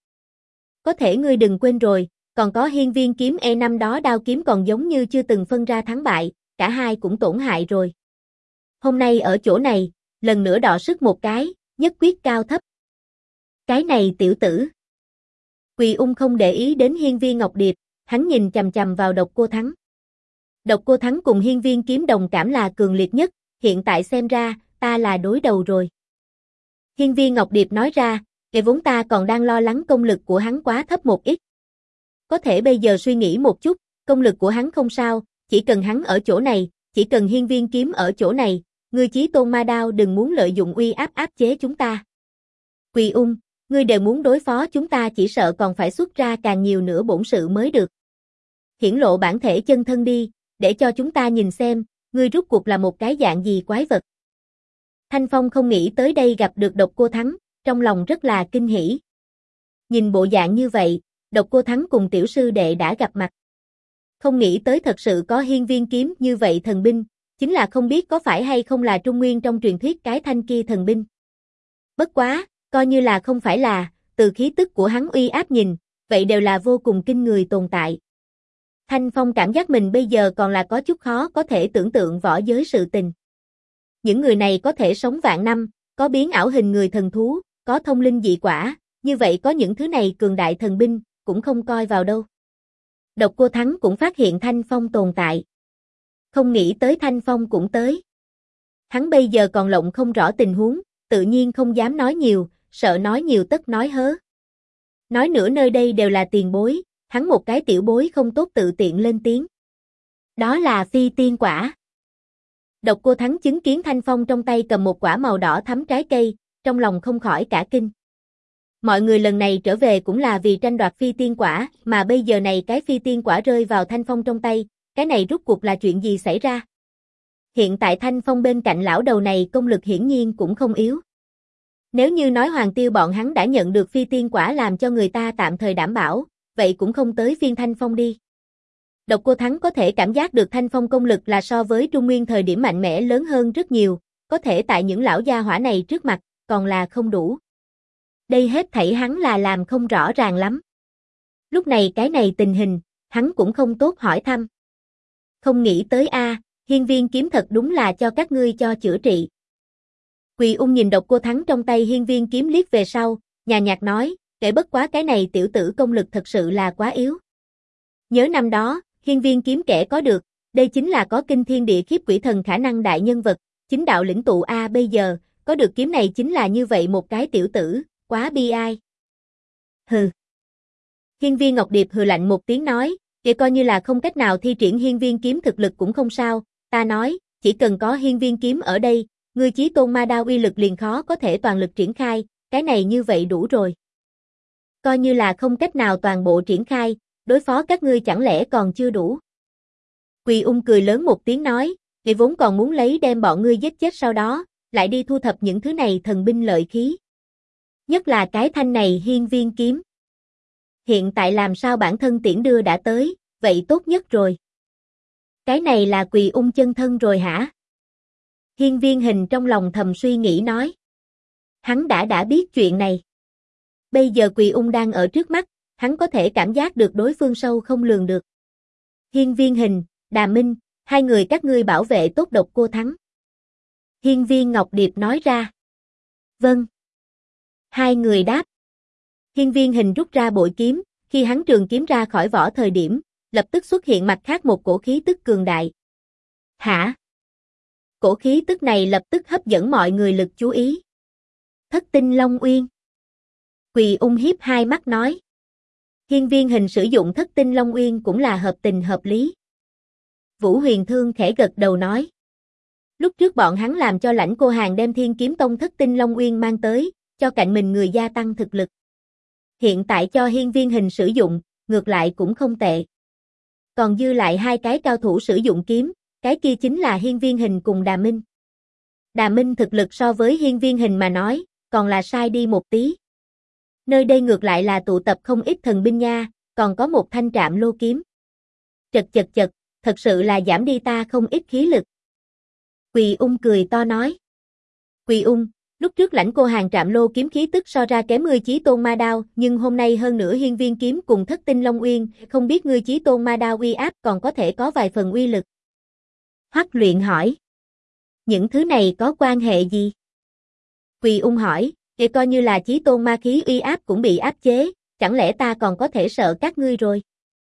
Speaker 1: Có thể ngươi đừng quên rồi, còn có hiên viên kiếm năm đó đao kiếm còn giống như chưa từng phân ra thắng bại, cả hai cũng tổn hại rồi. Hôm nay ở chỗ này, lần nữa đọ sức một cái, nhất quyết cao thấp. Cái này tiểu tử. Quỳ Ung không để ý đến hiên viên Ngọc Điệp, hắn nhìn chằm chằm vào Độc Cô Thắng. Độc Cô Thắng cùng hiên viên kiếm đồng cảm là cường liệt nhất, hiện tại xem ra, ta là đối đầu rồi. Hiên viên Ngọc Điệp nói ra, vốn ta còn đang lo lắng công lực của hắn quá thấp một ít. Có thể bây giờ suy nghĩ một chút, công lực của hắn không sao, chỉ cần hắn ở chỗ này, chỉ cần hiên viên kiếm ở chỗ này, ngươi Chí Tôn Ma Đao đừng muốn lợi dụng uy áp áp chế chúng ta. Quỳ Ung, ngươi đều muốn đối phó chúng ta chỉ sợ còn phải xuất ra càng nhiều nữa bổn sự mới được. Hiển lộ bản thể chân thân đi, để cho chúng ta nhìn xem, ngươi rút cuộc là một cái dạng gì quái vật. Thanh Phong không nghĩ tới đây gặp được Độc Cô Thắng, trong lòng rất là kinh hỉ. Nhìn bộ dạng như vậy, Độc Cô Thắng cùng tiểu sư đệ đã gặp mặt. Không nghĩ tới thật sự có hiên viên kiếm như vậy thần binh, chính là không biết có phải hay không là Trung Nguyên trong truyền thuyết cái thanh kia thần binh. Bất quá, coi như là không phải là, từ khí tức của hắn uy áp nhìn, vậy đều là vô cùng kinh người tồn tại. Thanh Phong cảm giác mình bây giờ còn là có chút khó có thể tưởng tượng võ giới sự tình. Những người này có thể sống vạn năm, có biến ảo hình người thần thú, có thông linh dị quả, như vậy có những thứ này cường đại thần binh, cũng không coi vào đâu. Độc Cô Thắng cũng phát hiện Thanh Phong tồn tại. Không nghĩ tới Thanh Phong cũng tới. Hắn bây giờ còn lộng không rõ tình huống, tự nhiên không dám nói nhiều, sợ nói nhiều tất nói hớ. Nói nữa nơi đây đều là tiền bối, hắn một cái tiểu bối không tốt tự tiện lên tiếng. Đó là phi tiên quả. Độc Cô Thắng chứng kiến Thanh Phong trong tay cầm một quả màu đỏ thắm trái cây, trong lòng không khỏi cả kinh. Mọi người lần này trở về cũng là vì tranh đoạt phi tiên quả, mà bây giờ này cái phi tiên quả rơi vào Thanh Phong trong tay, cái này rút cuộc là chuyện gì xảy ra? Hiện tại Thanh Phong bên cạnh lão đầu này công lực hiển nhiên cũng không yếu. Nếu như nói Hoàng Tiêu bọn hắn đã nhận được phi tiên quả làm cho người ta tạm thời đảm bảo, vậy cũng không tới phiên Thanh Phong đi. Độc Cô Thắng có thể cảm giác được Thanh Phong công lực là so với Trung Nguyên thời điểm mạnh mẽ lớn hơn rất nhiều, có thể tại những lão gia hỏa này trước mặt, còn là không đủ. Đây hết thảy hắn là làm không rõ ràng lắm. Lúc này cái này tình hình, hắn cũng không tốt hỏi thăm. Không nghĩ tới hiên viên kiếm thật đúng là cho các ngươi cho chữa trị. Quỳ ung nhìn độc cô thắng trong tay hiên viên kiếm liếc về sau, nhàn nhạt nói, kể bất quá cái này tiểu tử công lực thật sự là quá yếu. Nhớ năm đó, hiên viên kiếm kẻ có được, đây chính là có kinh thiên địa khiếp quỷ thần khả năng đại nhân vật, chính đạo lĩnh tụ A bây giờ, có được kiếm này chính là như vậy một cái tiểu tử, quá bi ai. Hừ. Hiên viên Ngọc Điệp hừ lạnh một tiếng nói, kể coi như là không cách nào thi triển hiên viên kiếm thực lực cũng không sao, ta nói, chỉ cần có hiên viên kiếm ở đây, ngươi chí tôn ma đao uy lực liền khó có thể toàn lực triển khai, cái này như vậy đủ rồi. Coi như là không cách nào toàn bộ triển khai, đối phó các ngươi chẳng lẽ còn chưa đủ. Quỳ ung cười lớn một tiếng nói, ngươi vốn còn muốn lấy đem bọn ngươi giết chết sau đó, lại đi thu thập những thứ này thần binh lợi khí. Nhất là cái thanh này hiên viên kiếm. Hiện tại làm sao bản thân tiễn đưa đã tới, vậy tốt nhất rồi. Cái này là Quỳ ung chân thân rồi hả? Hiên viên hình trong lòng thầm suy nghĩ nói. Hắn đã biết chuyện này. Bây giờ Quỳ ung đang ở trước mắt, hắn có thể cảm giác được đối phương sâu không lường được. Hiên viên hình, Đà Minh, hai người các ngươi bảo vệ tốt độc cô thắng. Hiên viên Ngọc Điệp nói ra. Vâng. Hai người đáp. Hiên viên hình rút ra bội kiếm, khi hắn trường kiếm ra khỏi vỏ thời điểm, lập tức xuất hiện mặt khác một cổ khí tức cường đại. Hả? Cổ khí tức này lập tức hấp dẫn mọi người lực chú ý. Thất tinh Long Uyên. Quỳ ung hiếp hai mắt nói. Hiên viên hình sử dụng thất tinh Long Uyên cũng là hợp tình hợp lý. Vũ Huyền Thương khẽ gật đầu nói. Lúc trước bọn hắn làm cho Lãnh Cô Hàn đem Thiên Kiếm Tông thất tinh Long Uyên mang tới, cho cạnh mình người gia tăng thực lực. Hiện tại cho hiên viên hình sử dụng, ngược lại cũng không tệ. Còn dư lại hai cái cao thủ sử dụng kiếm, cái kia chính là hiên viên hình cùng Đà Minh. Đà Minh thực lực so với hiên viên hình mà nói, còn là sai đi một tí. Nơi đây ngược lại là tụ tập không ít thần binh nha, còn có một thanh trạm lô kiếm. Chật, thật sự là giảm đi ta không ít khí lực. Quỳ ung cười to nói. Quỳ ung, lúc trước Lãnh Cô Hàn trạm lô kiếm khí tức so ra kém ngươi chí tôn ma đao, nhưng hôm nay hơn nữa hiên viên kiếm cùng thất tinh Long Uyên, không biết ngươi chí tôn ma đao uy áp còn có thể có vài phần uy lực. Hoắc Luyện hỏi. Những thứ này có quan hệ gì? Quỳ ung hỏi, để coi như là chí tôn ma khí uy áp cũng bị áp chế, chẳng lẽ ta còn có thể sợ các ngươi rồi?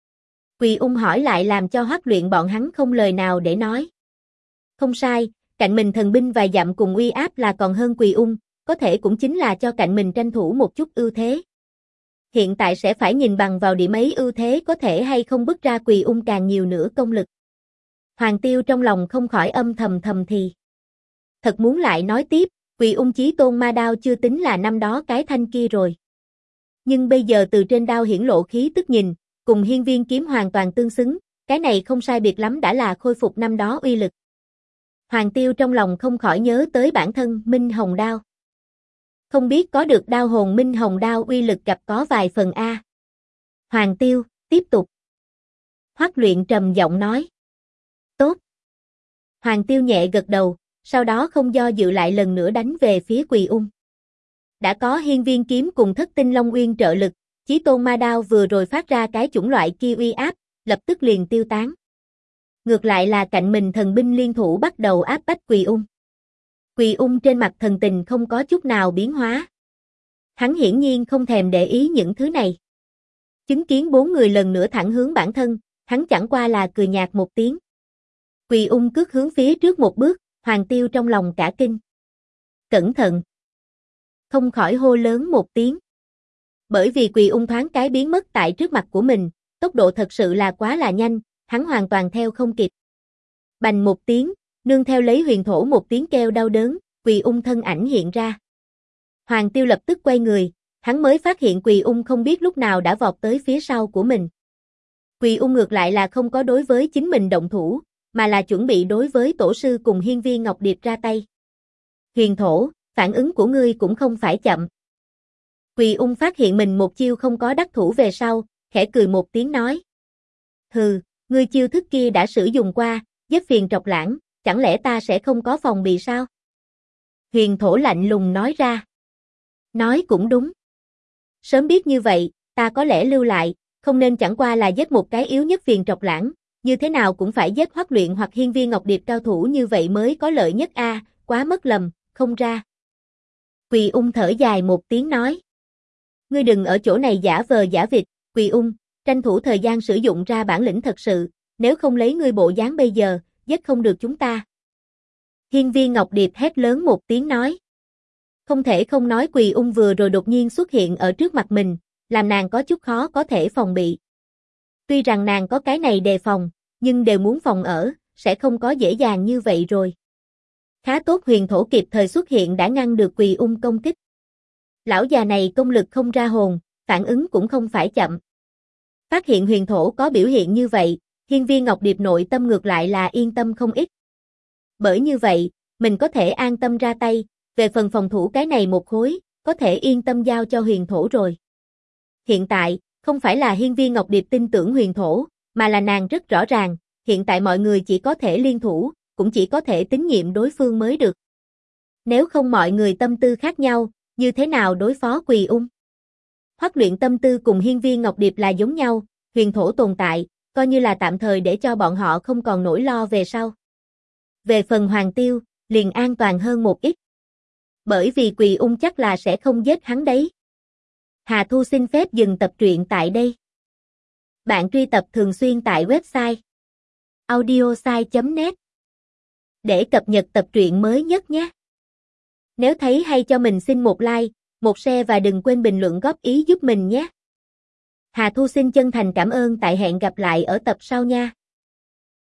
Speaker 1: Quỳ ung hỏi lại làm cho Hoắc Luyện bọn hắn không lời nào để nói. Không sai, cạnh mình thần binh vài dặm cùng uy áp là còn hơn Quỳ ung, có thể cũng chính là cho cạnh mình tranh thủ một chút ưu thế. Hiện tại sẽ phải nhìn bằng vào điểm ấy ưu thế có thể hay không bức ra Quỳ ung càng nhiều nữa công lực. Hoàng Tiêu trong lòng không khỏi âm thầm thì. Thật muốn lại nói tiếp, Quỳ ung chí tôn ma đao chưa tính là năm đó cái thanh kia rồi. Nhưng bây giờ từ trên đao hiển lộ khí tức nhìn, cùng hiên viên kiếm hoàn toàn tương xứng, cái này không sai biệt lắm đã là khôi phục năm đó uy lực. Hoàng Tiêu trong lòng không khỏi nhớ tới bản thân Minh Hồng Đao. Không biết có được đao hồn Minh Hồng Đao uy lực gặp có vài phần A. Hoàng Tiêu, tiếp tục. Hoắc Luyện trầm giọng nói. Tốt. Hoàng Tiêu nhẹ gật đầu, sau đó không do dự lại lần nữa đánh về phía Quỳ ung. Đã có hiên viên kiếm cùng thất tinh Long Uyên trợ lực, chí tôn ma đao vừa rồi phát ra cái chủng loại kia uy áp, lập tức liền tiêu tán. Ngược lại là cạnh mình thần binh liên thủ bắt đầu áp bách Quỳ ung. Quỳ ung trên mặt thần tình không có chút nào biến hóa. Hắn hiển nhiên không thèm để ý những thứ này. Chứng kiến bốn người lần nữa thẳng hướng bản thân, hắn chẳng qua là cười nhạt một tiếng. Quỳ ung cước hướng phía trước một bước, Hoàng Tiêu trong lòng cả kinh. Cẩn thận! Không khỏi hô lớn một tiếng. Bởi vì Quỳ ung thoáng cái biến mất tại trước mặt của mình, tốc độ thật sự là quá là nhanh, hắn hoàn toàn theo không kịp. Bành một tiếng, nương theo lấy huyền thổ một tiếng kêu đau đớn, Quỳ ung thân ảnh hiện ra. Hoàng Tiêu lập tức quay người, hắn mới phát hiện Quỳ ung không biết lúc nào đã vọt tới phía sau của mình. Quỳ ung ngược lại là không có đối với chính mình động thủ, mà là chuẩn bị đối với tổ sư cùng hiên viên Ngọc Điệp ra tay. Huyền thổ, phản ứng của ngươi cũng không phải chậm. Quỳ ung phát hiện mình một chiêu không có đắc thủ về sau, khẽ cười một tiếng nói. Hừ, ngươi chiêu thức kia đã sử dụng qua, vết phiền trọc lãng, chẳng lẽ ta sẽ không có phòng bị sao? Huyền thổ lạnh lùng nói ra. Nói cũng đúng. Sớm biết như vậy, ta có lẽ lưu lại, không nên chẳng qua là giết một cái yếu nhất phiền trọc lãng, như thế nào cũng phải giết Hoắc Luyện hoặc hiên viên Ngọc Điệp cao thủ như vậy mới có lợi nhất a, quá mất lầm, không ra. Quỳ ung thở dài một tiếng nói. Ngươi đừng ở chỗ này giả vờ giả vịt, Quỳ ung, tranh thủ thời gian sử dụng ra bản lĩnh thật sự, nếu không lấy ngươi bộ dáng bây giờ, giết không được chúng ta. Hiên viên Ngọc Điệp hét lớn một tiếng nói. Không thể không nói Quỳ ung vừa rồi đột nhiên xuất hiện ở trước mặt mình, làm nàng có chút khó có thể phòng bị. Tuy rằng nàng có cái này đề phòng, nhưng đều muốn phòng ở, sẽ không có dễ dàng như vậy rồi. Khá tốt huyền thổ kịp thời xuất hiện đã ngăn được Quỳ ung công kích. Lão già này công lực không ra hồn, phản ứng cũng không phải chậm. Phát hiện huyền thổ có biểu hiện như vậy, hiên viên Ngọc Điệp nội tâm ngược lại là yên tâm không ít. Bởi như vậy, mình có thể an tâm ra tay, về phần phòng thủ cái này một khối, có thể yên tâm giao cho huyền thổ rồi. Hiện tại, không phải là hiên viên Ngọc Điệp tin tưởng huyền thổ, mà là nàng rất rõ ràng, hiện tại mọi người chỉ có thể liên thủ, cũng chỉ có thể tín nhiệm đối phương mới được. Nếu không mọi người tâm tư khác nhau, như thế nào đối phó Quỳ ung? Hoắc Luyện tâm tư cùng hiên viên Ngọc Điệp là giống nhau, huyền thổ tồn tại, coi như là tạm thời để cho bọn họ không còn nỗi lo về sau. Về phần Hoàng Tiêu, liền an toàn hơn một ít. Bởi vì Quỳ ung chắc là sẽ không giết hắn đấy. Hà Thu xin phép dừng tập truyện tại đây. Bạn truy tập thường xuyên tại website audiosai.net để cập nhật tập truyện mới nhất nhé. Nếu thấy hay cho mình xin một like, một share và đừng quên bình luận góp ý giúp mình nhé. Hà Thu xin chân thành cảm ơn, tại hẹn gặp lại ở tập sau nha.